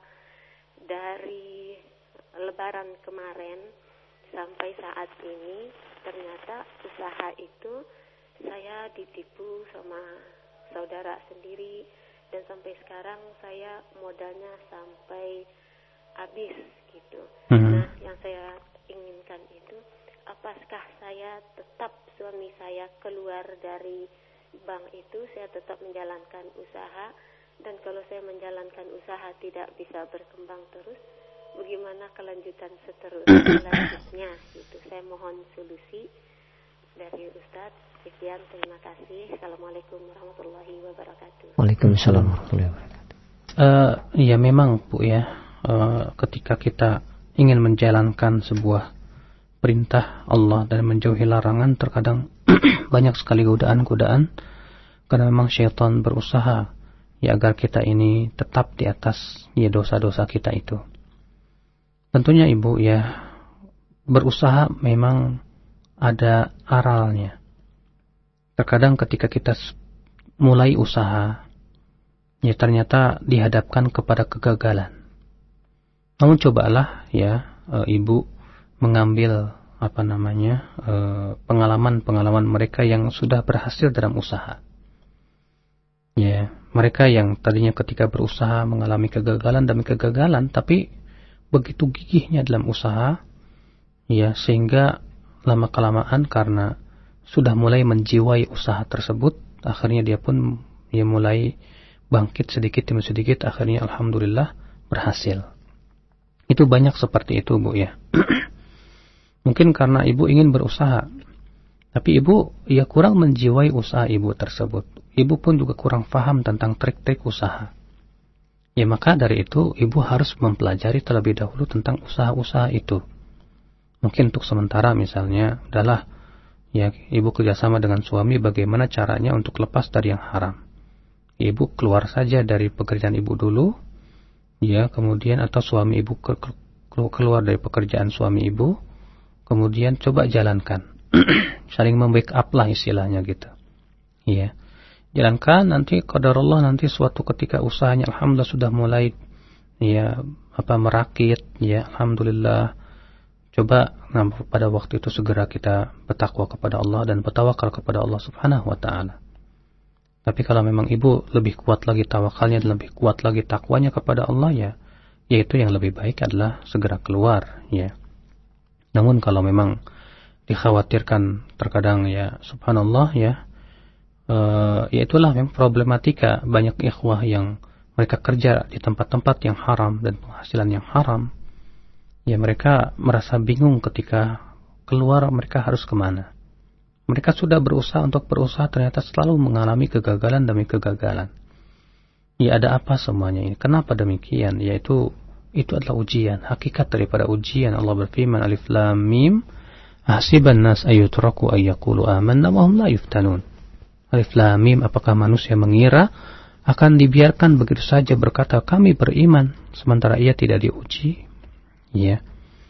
dari Lebaran kemarin sampai saat ini, ternyata usaha itu saya ditipu sama saudara sendiri, dan sampai sekarang saya modalnya sampai habis gitu. Mm-hmm. Nah, yang saya inginkan itu, apakah saya tetap suami saya keluar dari bank itu, saya tetap menjalankan usaha, dan kalau saya menjalankan usaha tidak bisa berkembang terus, bagaimana kelanjutan seterusnya gitu. Saya mohon solusi dari Ustadz. Sekian, terima kasih. Assalamualaikum warahmatullahi wabarakatuh. Waalaikumsalam warahmatullahi wabarakatuh. Uh, ya memang Bu ya, uh, ketika kita ingin menjalankan sebuah perintah Allah dan menjauhi larangan, terkadang banyak sekali godaan-godaan, karena memang syaitan berusaha ya agar kita ini tetap di atas ya dosa-dosa kita itu. Tentunya Ibu ya, berusaha memang ada aralnya. Terkadang ketika kita mulai usaha, ya ternyata dihadapkan kepada kegagalan. Namun cobalah ya e, Ibu mengambil apa namanya e, pengalaman-pengalaman mereka yang sudah berhasil dalam usaha. Ya, mereka yang tadinya ketika berusaha mengalami kegagalan demi kegagalan, tapi begitu gigihnya dalam usaha, ya sehingga lama-kelamaan karena sudah mulai menjiwai usaha tersebut, akhirnya dia pun ya mulai bangkit sedikit demi sedikit, akhirnya alhamdulillah berhasil. Itu banyak seperti itu Bu ya. Mungkin karena Ibu ingin berusaha, tapi Ibu ya kurang menjiwai usaha Ibu tersebut. Ibu pun juga kurang paham tentang trik-trik usaha. Ya maka dari itu Ibu harus mempelajari terlebih dahulu tentang usaha-usaha itu. Mungkin untuk sementara misalnya adalah ya, Ibu kerjasama dengan suami bagaimana caranya untuk lepas dari yang haram. Ibu keluar saja dari pekerjaan Ibu dulu, ya, kemudian atau suami Ibu ke, ke, keluar dari pekerjaan suami Ibu, kemudian coba jalankan, saling membackup lah istilahnya gitu. Ya, jalankan, nanti qadarullah nanti suatu ketika usahanya alhamdulillah sudah mulai, ya, apa merakit, ya, alhamdulillah. Coba nah, pada waktu itu segera kita bertakwa kepada Allah dan bertawakal kepada Allah Subhanahu wa taala. Tapi kalau memang Ibu lebih kuat lagi tawakalnya dan lebih kuat lagi takwanya kepada Allah, ya, yaitu yang lebih baik adalah segera keluar, ya. Namun kalau memang dikhawatirkan terkadang ya subhanallah ya, uh, ya itulah memang problematika banyak ikhwah yang mereka kerja di tempat-tempat yang haram dan penghasilan yang haram. Ya mereka merasa bingung ketika keluar mereka harus kemana. Mereka sudah berusaha untuk berusaha, ternyata selalu mengalami kegagalan demi kegagalan. Ya ada apa semuanya ini? Kenapa demikian? Yaitu itu adalah ujian. Hakikat daripada ujian, Allah berfirman Alif Lam Mim, Hasiban nas ayyutraku ayyaqulu amanna wa hum la yuftanun. Alif Lam Mim, apakah manusia mengira akan dibiarkan begitu saja berkata kami beriman sementara ia tidak diuji? Ya,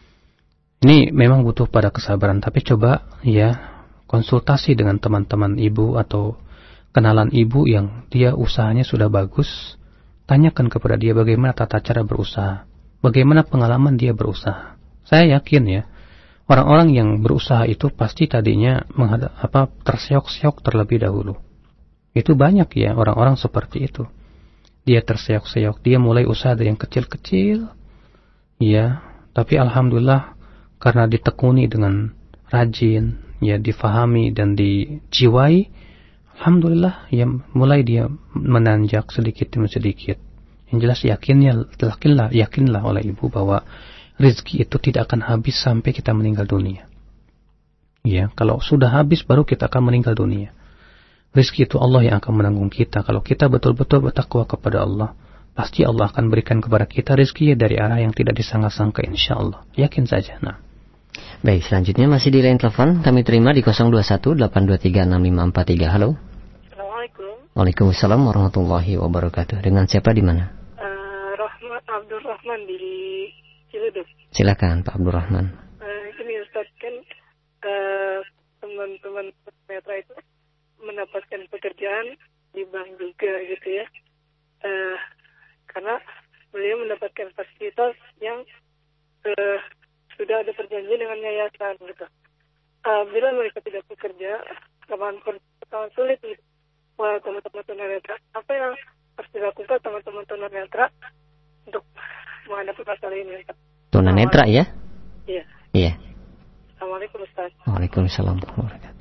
ini memang butuh pada kesabaran. Tapi coba ya konsultasi dengan teman-teman Ibu atau kenalan Ibu yang dia usahanya sudah bagus. Tanyakan kepada dia bagaimana tata cara berusaha, bagaimana pengalaman dia berusaha. Saya yakin ya orang-orang yang berusaha itu pasti tadinya menghadap, apa terseok-seok terlebih dahulu. Itu banyak ya orang-orang seperti itu. dia terseok-seok, dia mulai usaha dari yang kecil-kecil, ya, tapi alhamdulillah karena ditekuni dengan rajin, ya, difahami dan dijiwai, alhamdulillah, ya, mulai dia menanjak sedikit demi sedikit. Yang jelas yakinnya, yakinlah, yakinlah oleh ibu bahwa rezeki itu tidak akan habis sampai kita meninggal dunia. Ya, kalau sudah habis baru kita akan meninggal dunia. Rezeki itu Allah yang akan menanggung kita. Kalau kita betul-betul bertakwa kepada Allah, pasti Allah akan berikan kepada kita rezeki dari arah yang tidak disangka-sangka, insya Allah. Yakin saja. Nah. Baik, selanjutnya masih di line telepon kami terima di nol dua satu delapan dua tiga enam lima empat tiga. Halo. Assalamualaikum. Waalaikumsalam warahmatullahi wabarakatuh. Dengan siapa di mana? Uh, Rahmat Abdul Rahman di Ciledug. Silakan Pak Abdul Rahman. Uh, ini Ustaz, kan uh, teman-teman Metra itu mendapatkan pekerjaan di bank juga gitu ya, uh, karena beliau mendapatkan fasilitas yang uh, sudah ada perjanjian dengan yayasan gitu. Uh, bila mereka tidak bekerja, teman-teman sangat sulit gitu. Wah, teman-teman tunanetra, apa yang harus dilakukan teman-teman tunanetra untuk menghadapi masalah ini? Tunanetra ya? Iya. Iya. Assalamualaikum Ustaz. Waalaikumsalam warahmatullahi wabarakatuh.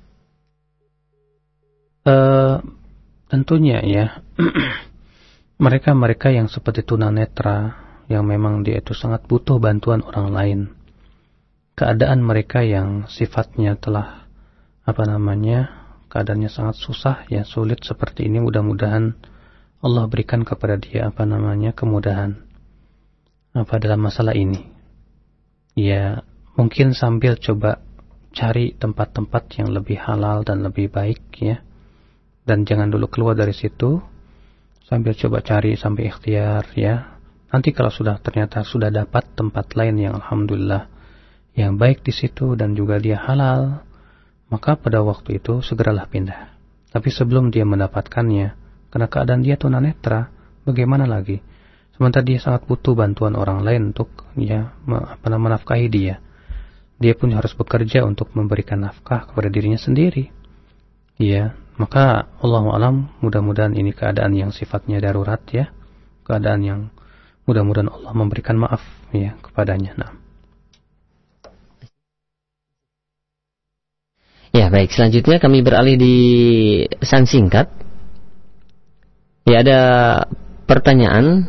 Uh, tentunya ya mereka-mereka yang seperti tunanetra yang memang dia itu sangat butuh bantuan orang lain, keadaan mereka yang sifatnya telah apa namanya keadaannya sangat susah ya, sulit seperti ini, mudah-mudahan Allah berikan kepada dia apa namanya kemudahan apa dalam masalah ini ya. Mungkin sambil coba cari tempat-tempat yang lebih halal dan lebih baik ya. Dan jangan dulu keluar dari situ, sambil coba cari sampai ikhtiar ya. Nanti kalau sudah ternyata sudah dapat tempat lain yang alhamdulillah yang baik di situ dan juga dia halal, maka pada waktu itu segeralah pindah. Tapi sebelum dia mendapatkannya, karena keadaan dia tunanetra, bagaimana lagi? Sementara dia sangat butuh bantuan orang lain untuk ya apa namanya menafkahi dia. Dia pun harus bekerja untuk memberikan nafkah kepada dirinya sendiri. Ya, maka Allahu a'lam, mudah-mudahan ini keadaan yang sifatnya darurat ya, keadaan yang mudah-mudahan Allah memberikan maaf ya kepadanya. Nah. Ya baik, selanjutnya kami beralih di pesan singkat. Ya, ada pertanyaan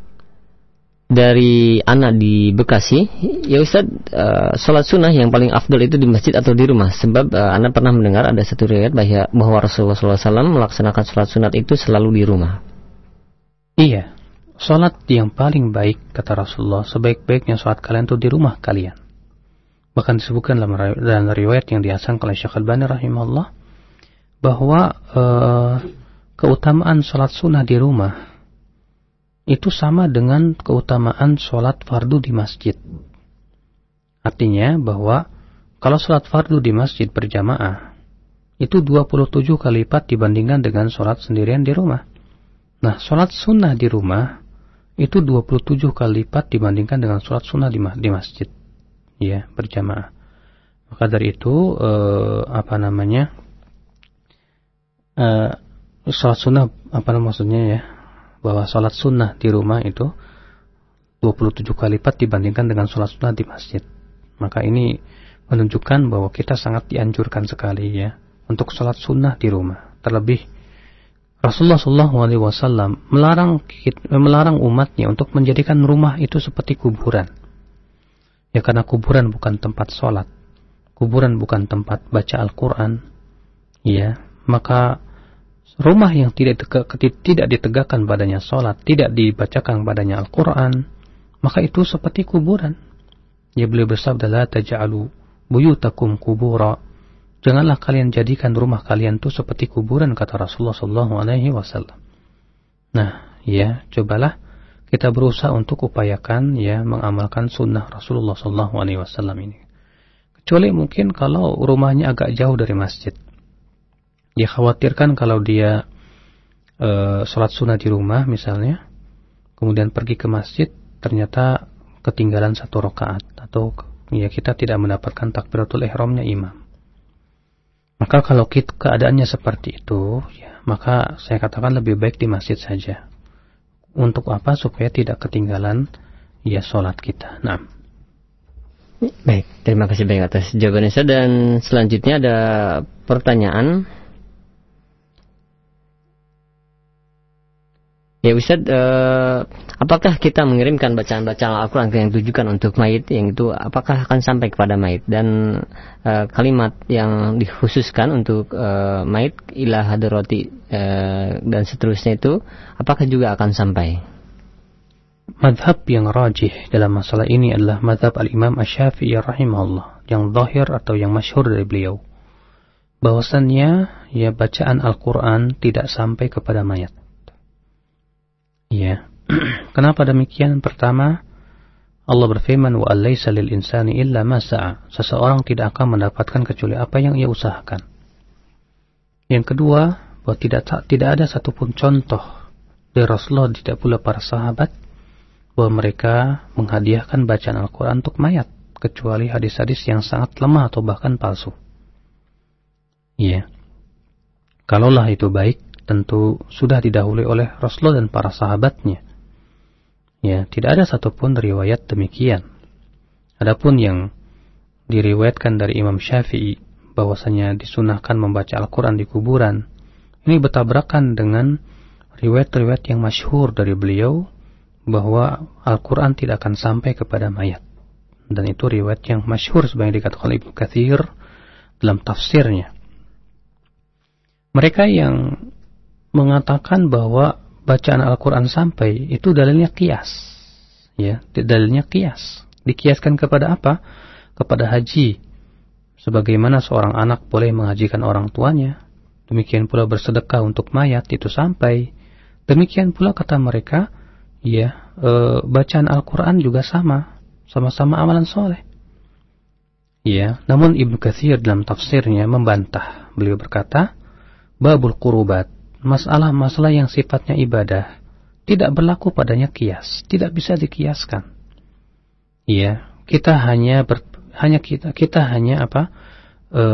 dari anak di Bekasi. Ya Ustaz, uh, sholat sunnah yang paling afdal itu di masjid atau di rumah? Sebab uh, anak pernah mendengar ada satu riwayat bahwa, bahwa Rasulullah shallallahu alaihi wasallam melaksanakan sholat sunat itu selalu di rumah. Iya, sholat yang paling baik kata Rasulullah, sebaik-baiknya sholat kalian itu di rumah kalian. Bahkan disebutkan dalam, dalam riwayat yang dihasankan oleh Syekh Al-Albani rahimahullah bahwa uh, keutamaan sholat sunnah di rumah itu sama dengan keutamaan sholat fardu di masjid. Artinya bahwa kalau sholat fardu di masjid berjamaah itu dua puluh tujuh kali lipat dibandingkan dengan sholat sendirian di rumah. Nah, sholat sunnah di rumah itu dua puluh tujuh kali lipat dibandingkan dengan sholat sunnah di, ma- di masjid, ya, berjamaah. Maka dari itu eh, apa namanya eh, sholat sunnah apa maksudnya ya, bahwa sholat sunnah di rumah itu dua puluh tujuh kali lipat dibandingkan dengan sholat sunnah di masjid. Maka ini menunjukkan bahwa kita sangat dianjurkan sekali ya untuk sholat sunnah di rumah. Terlebih Rasulullah shallallahu alaihi wasallam melarang melarang umatnya untuk menjadikan rumah itu seperti kuburan. Ya, karena kuburan bukan tempat sholat, kuburan bukan tempat baca Al-Quran. Ya, maka rumah yang tidak tidak ditegakkan padanya sholat, tidak dibacakan padanya Al-Quran, maka itu seperti kuburan. Ya, beliau bersabda, la taj'alu buyutakum kubura. Janganlah kalian jadikan rumah kalian itu seperti kuburan, kata Rasulullah sallallahu alaihi wasallam. Nah, ya, cobalah kita berusaha untuk upayakan ya mengamalkan sunnah Rasulullah sallallahu alaihi wasallam ini. Kecuali mungkin kalau rumahnya agak jauh dari masjid. Dia khawatirkan kalau dia e, sholat sunnah di rumah misalnya, kemudian pergi ke masjid, ternyata ketinggalan satu rakaat, atau ya kita tidak mendapatkan takbiratul ihramnya imam. Maka kalau kita, keadaannya seperti itu, ya, maka saya katakan lebih baik di masjid saja. untuk apa? Supaya tidak ketinggalan ya sholat kita. Nah. Baik, terima kasih banyak atas jawabannya Ustaz. Dan selanjutnya ada pertanyaan. Ya Ustaz, eh, apakah kita mengirimkan bacaan-bacaan Al-Quran yang ditujukan untuk mayit, yang itu apakah akan sampai kepada mayit? Dan eh, kalimat yang dikhususkan untuk eh, mayit, ila hadrati eh, dan seterusnya itu, apakah juga akan sampai? Madhab yang rajih dalam masalah ini adalah madhab al-Imam Asy-Syafi'i rahimahullah, yang zahir atau yang masyhur dari beliau, bahwasannya ya bacaan Al-Quran tidak sampai kepada mayat. Ya, kenapa demikian? Pertama, Allah berfirman, wa alaysa lil insani illa ma sa'a. Seseorang tidak akan mendapatkan kecuali apa yang ia usahakan. Yang kedua, bahwa tidak tidak ada satupun contoh dari Rasulullah, tidak pula para sahabat, bahwa mereka menghadiahkan bacaan Al-Quran untuk mayat, kecuali hadis-hadis yang sangat lemah atau bahkan palsu. Ya, kalaulah itu baik, tentu sudah didahului oleh Rasulullah dan para sahabatnya. Ya, tidak ada satupun riwayat demikian. Adapun yang diriwayatkan dari Imam Syafi'i bahwasanya disunahkan membaca Al-Quran di kuburan, ini bertabrakan dengan riwayat-riwayat yang masyhur dari beliau bahwa Al-Quran tidak akan sampai kepada mayat. Dan itu riwayat yang masyhur sebagaimana dikatakan oleh Ibnu Katsir dalam tafsirnya. Mereka yang mengatakan bahwa bacaan Al-Quran sampai, itu dalilnya qiyas. Ya, dalilnya qiyas. Dikiaskan kepada apa? Kepada haji. Sebagaimana seorang anak boleh menghajikan orang tuanya, demikian pula bersedekah untuk mayat itu sampai. Demikian pula kata mereka, ya, e, bacaan Al-Quran juga sama, sama-sama amalan soleh. Ya, namun Ibnu Katsir dalam tafsirnya membantah. Beliau berkata, babul qurubat, masalah-masalah yang sifatnya ibadah tidak berlaku padanya kias, tidak bisa dikiaskan. Iya, kita hanya ber, hanya kita kita hanya apa? E,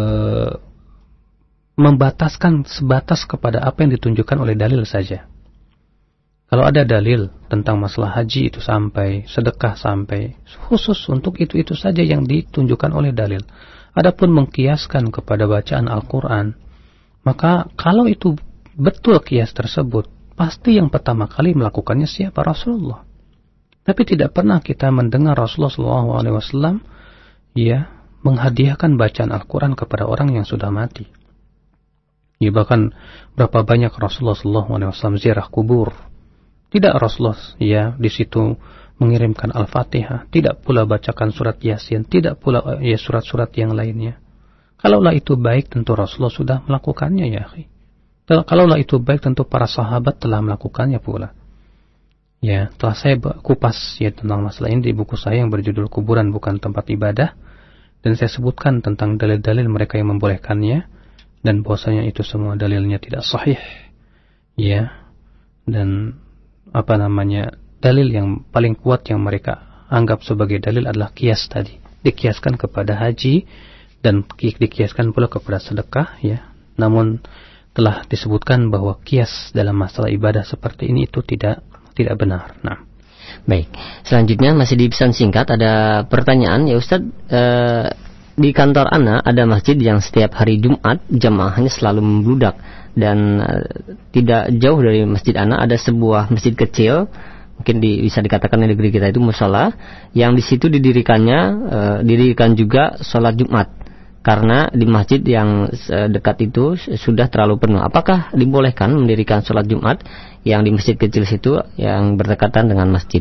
membataskan sebatas kepada apa yang ditunjukkan oleh dalil saja. Kalau ada dalil tentang masalah haji itu sampai, sedekah sampai, khusus untuk itu-itu saja yang ditunjukkan oleh dalil. Adapun mengkiaskan kepada bacaan Al-Quran, maka kalau itu betul kias tersebut, pasti yang pertama kali melakukannya siapa? Rasulullah. Tapi tidak pernah kita mendengar Rasulullah shallallahu alaihi wasallam ya menghadiahkan bacaan Al-Quran kepada orang yang sudah mati. Ya, bahkan berapa banyak Rasulullah shallallahu alaihi wasallam ziarah kubur. Tidak Rasulullah ya di situ mengirimkan Al-Fatihah, tidak pula bacakan surat Yasin, tidak pula ya surat-surat yang lainnya. Kalaulah itu baik, tentu Rasulullah sudah melakukannya, ya akhi. Kalaulah itu baik, tentu para sahabat telah melakukannya pula. Ya, telah saya kupas ya tentang masalah ini di buku saya yang berjudul Kuburan Bukan Tempat Ibadah, dan saya sebutkan tentang dalil-dalil mereka yang membolehkannya, dan bahwasanya itu semua dalilnya tidak sahih. Ya, dan apa namanya, dalil yang paling kuat yang mereka anggap sebagai dalil adalah kias tadi, dikiaskan kepada haji dan dikiaskan pula kepada sedekah, ya. Namun telah disebutkan bahwa kias dalam masalah ibadah seperti ini itu tidak tidak benar. Nah, baik. Selanjutnya masih di pesan singkat ada pertanyaan, ya Ustaz, eh, di kantor Ana ada masjid yang setiap hari Jumat jamaahnya selalu membludak, dan eh, tidak jauh dari masjid Ana ada sebuah masjid kecil, mungkin di, bisa dikatakan di negeri kita itu musola, yang di situ didirikannya eh, didirikan juga sholat Jumat. Karena di masjid yang dekat itu sudah terlalu penuh. Apakah dibolehkan mendirikan sholat Jumat yang di masjid kecil situ yang berdekatan dengan masjid?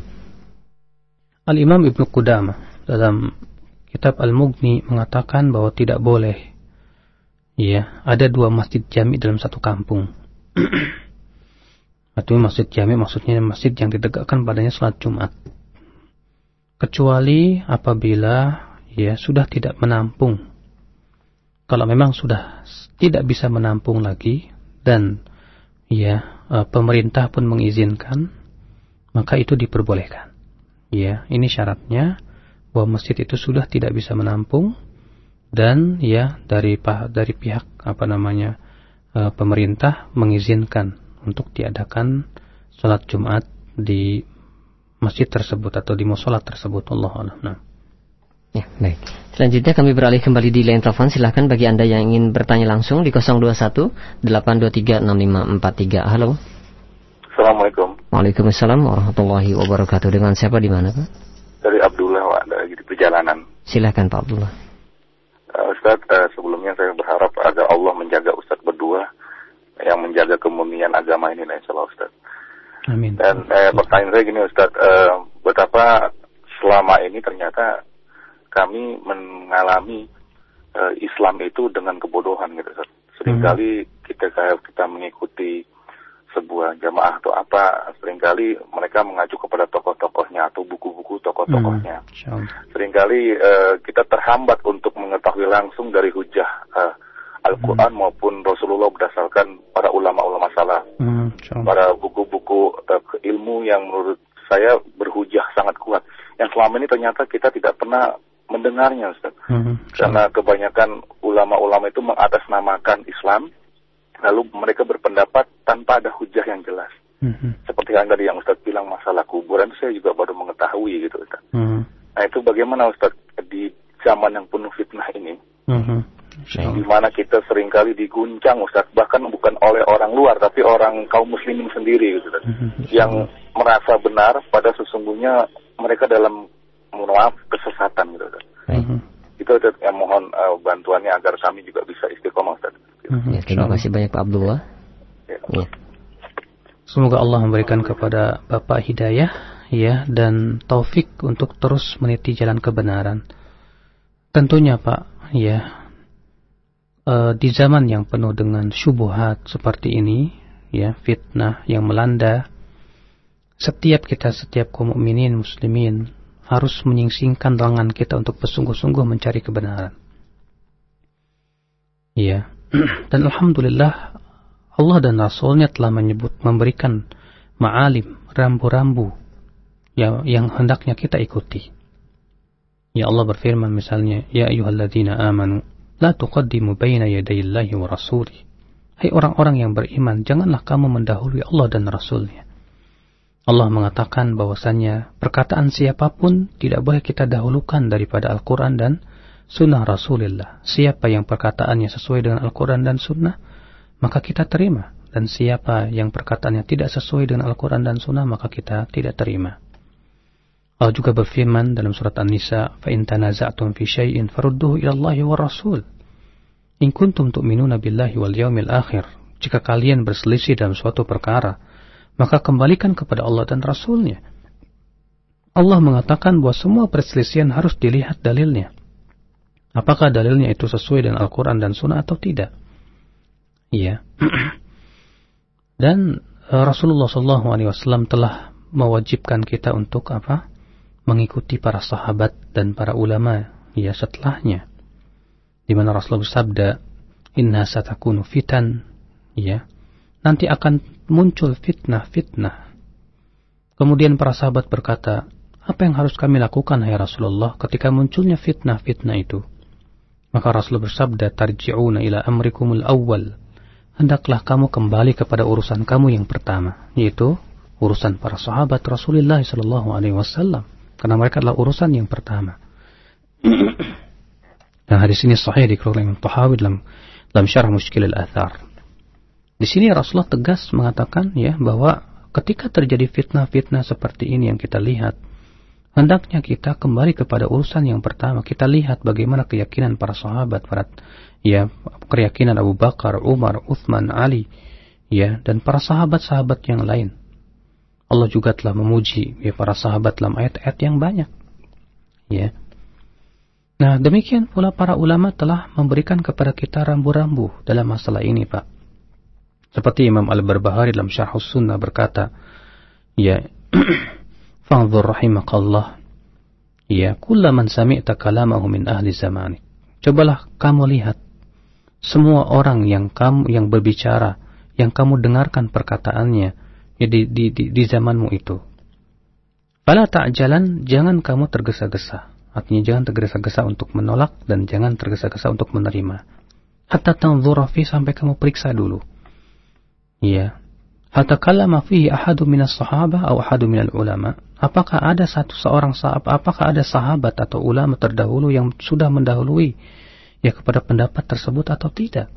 Al-Imam Ibnu Qudamah dalam kitab Al-Mughni mengatakan bahwa tidak boleh. Ya, ada dua masjid jami dalam satu kampung. Atau masjid jami maksudnya masjid yang ditegakkan padanya sholat Jumat. Kecuali apabila ya sudah tidak menampung. Kalau memang sudah tidak bisa menampung lagi dan ya pemerintah pun mengizinkan, maka itu diperbolehkan. Ya, ini syaratnya bahwa masjid itu sudah tidak bisa menampung dan ya dari dari pihak apa namanya pemerintah mengizinkan untuk diadakan sholat Jumat di masjid tersebut atau di musola tersebut. Allahu a'lam. Nah. Ya, baik. Selanjutnya kami beralih kembali di line telepon. Silahkan bagi Anda yang ingin bertanya langsung di nol dua satu delapan dua tiga enam lima empat tiga. Halo. Assalamualaikum. Waalaikumsalam warahmatullahi wabarakatuh. Dengan siapa di mana, Pak? Dari Abdullah, Pak, dari di perjalanan. Silahkan Pak Abdullah. Uh, Ustaz, uh, sebelumnya saya berharap agar Allah menjaga Ustaz berdua yang menjaga kemurnian agama ini, insyaallah Ustaz. Amin. Dan uh, pertanyaan saya gini Ustaz, uh, betapa selama ini ternyata kami mengalami uh, Islam itu dengan kebodohan gitu Ustaz. Seringkali hmm. kita kayak kita mengikuti sebuah jamaah atau apa, seringkali mereka mengacu kepada tokoh-tokohnya atau buku-buku tokoh-tokohnya. Hmm. Seringkali uh, kita terhambat untuk mengetahui langsung dari hujah uh, Al-Quran hmm. maupun Rasulullah berdasarkan para ulama-ulama salaf. Hmm. Para buku-buku uh, ilmu yang menurut saya berhujah sangat kuat. Yang selama ini ternyata kita tidak pernah mendengarnya Ustaz. Hmm. Karena kebanyakan ulama-ulama itu mengatasnamakan Islam, lalu mereka berpendapat tanpa ada hujah yang jelas. Mm-hmm. Seperti yang tadi yang Ustaz bilang masalah kuburan, itu saya juga baru mengetahui gitu Ustaz. Mm-hmm. Nah itu bagaimana Ustaz di zaman yang penuh fitnah ini, mm-hmm. di mana kita seringkali diguncang Ustaz, bahkan bukan oleh orang luar, tapi orang kaum muslimin sendiri gitu Ustaz, mm-hmm. yang merasa benar pada sesungguhnya mereka dalam, mohon maaf, kesesatan gitu Ustaz. Mm-hmm. Itu Ustaz yang mohon uh, bantuannya agar kami juga bisa istiqomah Ustaz. Ya, terima kasih banyak Pak Abdullah. Ya. Semoga Allah memberikan kepada Bapak hidayah ya dan taufik untuk terus meniti jalan kebenaran. Tentunya Pak ya, e, di zaman yang penuh dengan syubhat seperti ini ya, fitnah yang melanda, setiap kita, setiap kaum mukminin muslimin harus menyingsingkan lengan kita untuk bersungguh-sungguh mencari kebenaran. Ya. Dan alhamdulillah Allah dan Rasulnya telah menyebut, memberikan ma'alim, rambu-rambu yang, yang hendaknya kita ikuti. Ya Allah berfirman misalnya, Ya ayyuhalladzina amanu la tuqaddimu baina yadayillahi wa rasulih. Hai orang-orang yang beriman, janganlah kamu mendahului Allah dan Rasulnya. Allah mengatakan bahwasannya perkataan siapapun tidak boleh kita dahulukan daripada Al-Quran dan Sunnah Rasulullah. Siapa yang perkataannya sesuai dengan Al-Quran dan Sunnah, maka kita terima. Dan siapa yang perkataannya tidak sesuai dengan Al-Quran dan Sunnah, maka kita tidak terima. Allah juga berfirman dalam surat An-Nisa, فَإِن تَنَازَعْتُمْ فِي شَيْءٍ فَرُدُّهُ إِلَى اللَّهِ وَالرَّسُولِ إِن كُنتُمْ تُؤْمِنُونَ بِاللَّهِ وَالْيَوْمِ الْآخِرِ. Jika kalian berselisih dalam suatu perkara, maka kembalikan kepada Allah dan Rasulnya. Allah mengatakan bahwa semua perselisihan harus dilihat dalilnya. Apakah dalilnya itu sesuai dengan Al-Quran dan Sunnah atau tidak? Iya. Dan uh, Rasulullah shallallahu alaihi wasallam telah mewajibkan kita untuk apa? Mengikuti para sahabat dan para ulama ya setelahnya. Di mana Rasulullah bersabda, Inna satakunu fitan, ya. Nanti akan muncul fitnah-fitnah. Kemudian para sahabat berkata, apa yang harus kami lakukan, hai Rasulullah, ketika munculnya fitnah-fitnah itu? Maka Rasulullah bersabda, tarji'una ila amrikumul awwal. Hendaklah kamu kembali kepada urusan kamu yang pertama, yaitu urusan para sahabat Rasulullah sallallahu alaihi wasallam, karena mereka adalah urusan yang pertama. Dan hadis ini sahih dikeluarkan Imam Tahawi dalam dalam Syarah Mushkil al-Athar. Di sini Rasulullah tegas mengatakan ya bahwa ketika terjadi fitnah-fitnah seperti ini yang kita lihat, hendaknya kita kembali kepada urusan yang pertama. Kita lihat bagaimana keyakinan para sahabat, para ya keyakinan Abu Bakar, Umar, Uthman, Ali, ya dan para sahabat-sahabat yang lain. Allah juga telah memuji ya para sahabat dalam ayat-ayat yang banyak. Ya. Nah, demikian pula para ulama telah memberikan kepada kita rambu-rambu dalam masalah ini, Pak. Seperti Imam Al-Barbahari dalam Syarh Sunnah berkata, ya fanzur rahimakallah, ya kullaman sami'ta kalamahu min ahli zamanik. Cobalah kamu lihat semua orang yang kamu yang berbicara, yang kamu dengarkan perkataannya ya, di, di, di, di zamanmu itu. Fala ta'jalan, jangan kamu tergesa-gesa. Artinya jangan tergesa-gesa untuk menolak dan jangan tergesa-gesa untuk menerima. Hatta tanzura fi, sampai kamu periksa dulu. Ya. hal takallama fihi ahadu minas sahabah atau ahadu minal ulama? Apakah ada satu seorang sahabat, apakah ada sahabat atau ulama terdahulu yang sudah mendahului ya kepada pendapat tersebut atau tidak?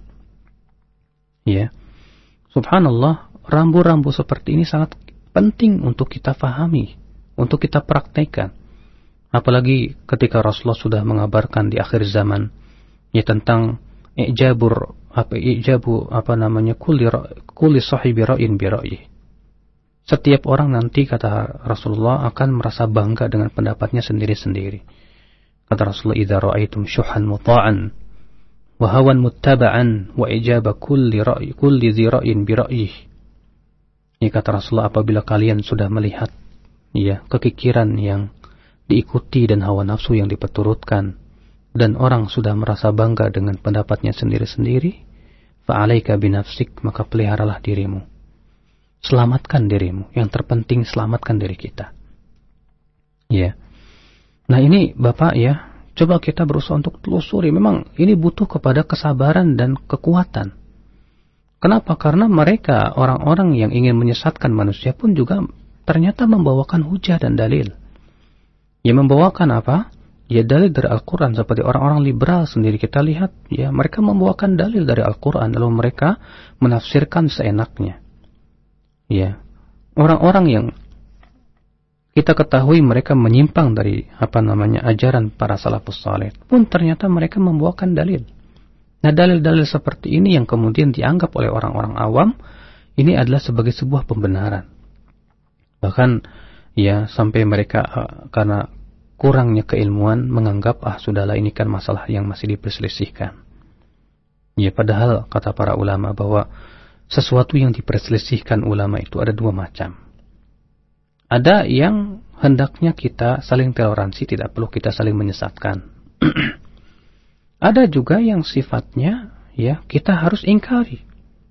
Ya. Subhanallah, rambu-rambu seperti ini sangat penting untuk kita fahami, untuk kita praktekkan. Apalagi ketika Rasulullah sudah mengabarkan di akhir zaman ya tentang ijabur apa ijabu apa namanya kulli kulli sahibi ra'in bi ra'yi. Setiap orang nanti kata Rasulullah akan merasa bangga dengan pendapatnya sendiri-sendiri. Kata Rasulullah, "Idza ra'aitum syuhan muta'an wa hawan muttaba'an wa ijaba kulli ra'yi kulli dhi ra'in bi ra'yi." Ini kata Rasulullah, apabila kalian sudah melihat ya kekikiran yang diikuti dan hawa nafsu yang diperturutkan, dan orang sudah merasa bangga dengan pendapatnya sendiri-sendiri, fa'alaika binafsik, maka peliharalah dirimu, selamatkan dirimu, yang terpenting selamatkan diri kita. Ya. Nah ini Bapak ya, coba kita berusaha untuk telusuri. Memang ini butuh kepada kesabaran dan kekuatan. Kenapa? Karena mereka orang-orang yang ingin menyesatkan manusia pun juga ternyata membawakan hujah dan dalil. Ya, membawakan apa? Ya dalil dari Al-Quran. Seperti orang-orang liberal sendiri kita lihat, ya mereka membawakan dalil dari Al-Quran, lalu mereka menafsirkan seenaknya. Ya, orang-orang yang kita ketahui mereka menyimpang dari apa namanya ajaran para salafus saleh pun ternyata mereka membawakan dalil. Nah, dalil-dalil seperti ini yang kemudian dianggap oleh orang-orang awam ini adalah sebagai sebuah pembenaran. Bahkan ya sampai mereka uh, karena kurangnya keilmuan menganggap ah sudahlah ini kan masalah yang masih diperselisihkan. Ya padahal kata para ulama bahwa sesuatu yang diperselisihkan ulama itu ada dua macam. Ada yang hendaknya kita saling toleransi, tidak perlu kita saling menyesatkan. Ada juga yang sifatnya ya kita harus ingkari.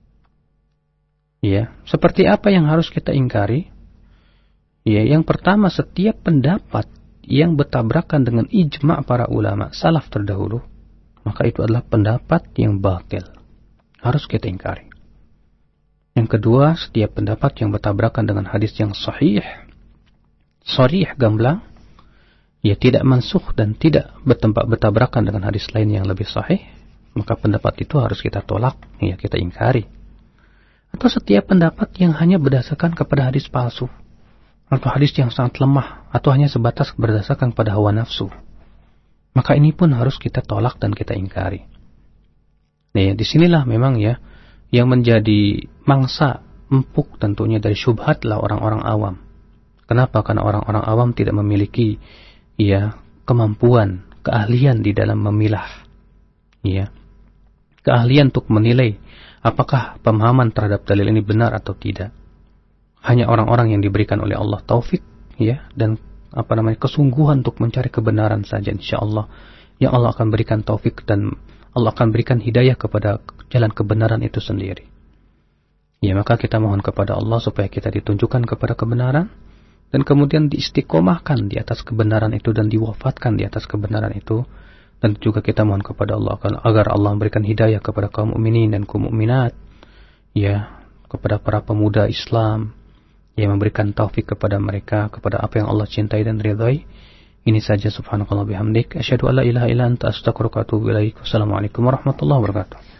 Ya, seperti apa yang harus kita ingkari? Ya, yang pertama, setiap pendapat yang bertabrakan dengan ijma' para ulama salaf terdahulu, maka itu adalah pendapat yang batil, harus kita ingkari. Yang kedua, setiap pendapat yang bertabrakan dengan hadis yang sahih, sharih gamblang, ya tidak mansukh dan tidak bertempat bertabrakan dengan hadis lain yang lebih sahih, maka pendapat itu harus kita tolak, ya kita ingkari. Atau setiap pendapat yang hanya berdasarkan kepada hadis palsu, atau hadis yang sangat lemah, atau hanya sebatas berdasarkan pada hawa nafsu, maka ini pun harus kita tolak dan kita ingkari. Nah, ya, disinilah memang ya yang menjadi mangsa empuk tentunya dari syubhatlah orang-orang awam. Kenapa? Karena orang-orang awam tidak memiliki ya kemampuan, keahlian di dalam memilah, ya keahlian untuk menilai apakah pemahaman terhadap dalil ini benar atau tidak. Hanya orang-orang yang diberikan oleh Allah taufik ya dan apa namanya kesungguhan untuk mencari kebenaran saja, insyaallah yang Allah akan berikan taufik dan Allah akan berikan hidayah kepada jalan kebenaran itu sendiri. Ya, maka kita mohon kepada Allah supaya kita ditunjukkan kepada kebenaran dan kemudian diistiqomahkan di atas kebenaran itu dan diwafatkan di atas kebenaran itu. Dan juga kita mohon kepada Allah agar Allah memberikan hidayah kepada kaum mukminin dan kaum mukminat, ya kepada para pemuda Islam, yang memberikan taufik kepada mereka kepada apa yang Allah cintai dan ridhai. Ini saja, subhanakallah bihamdik, asyhadu an la ilaha illa anta astaghfiruka wa atubu ilaik. Wassalamualaikum warahmatullahi wabarakatuh.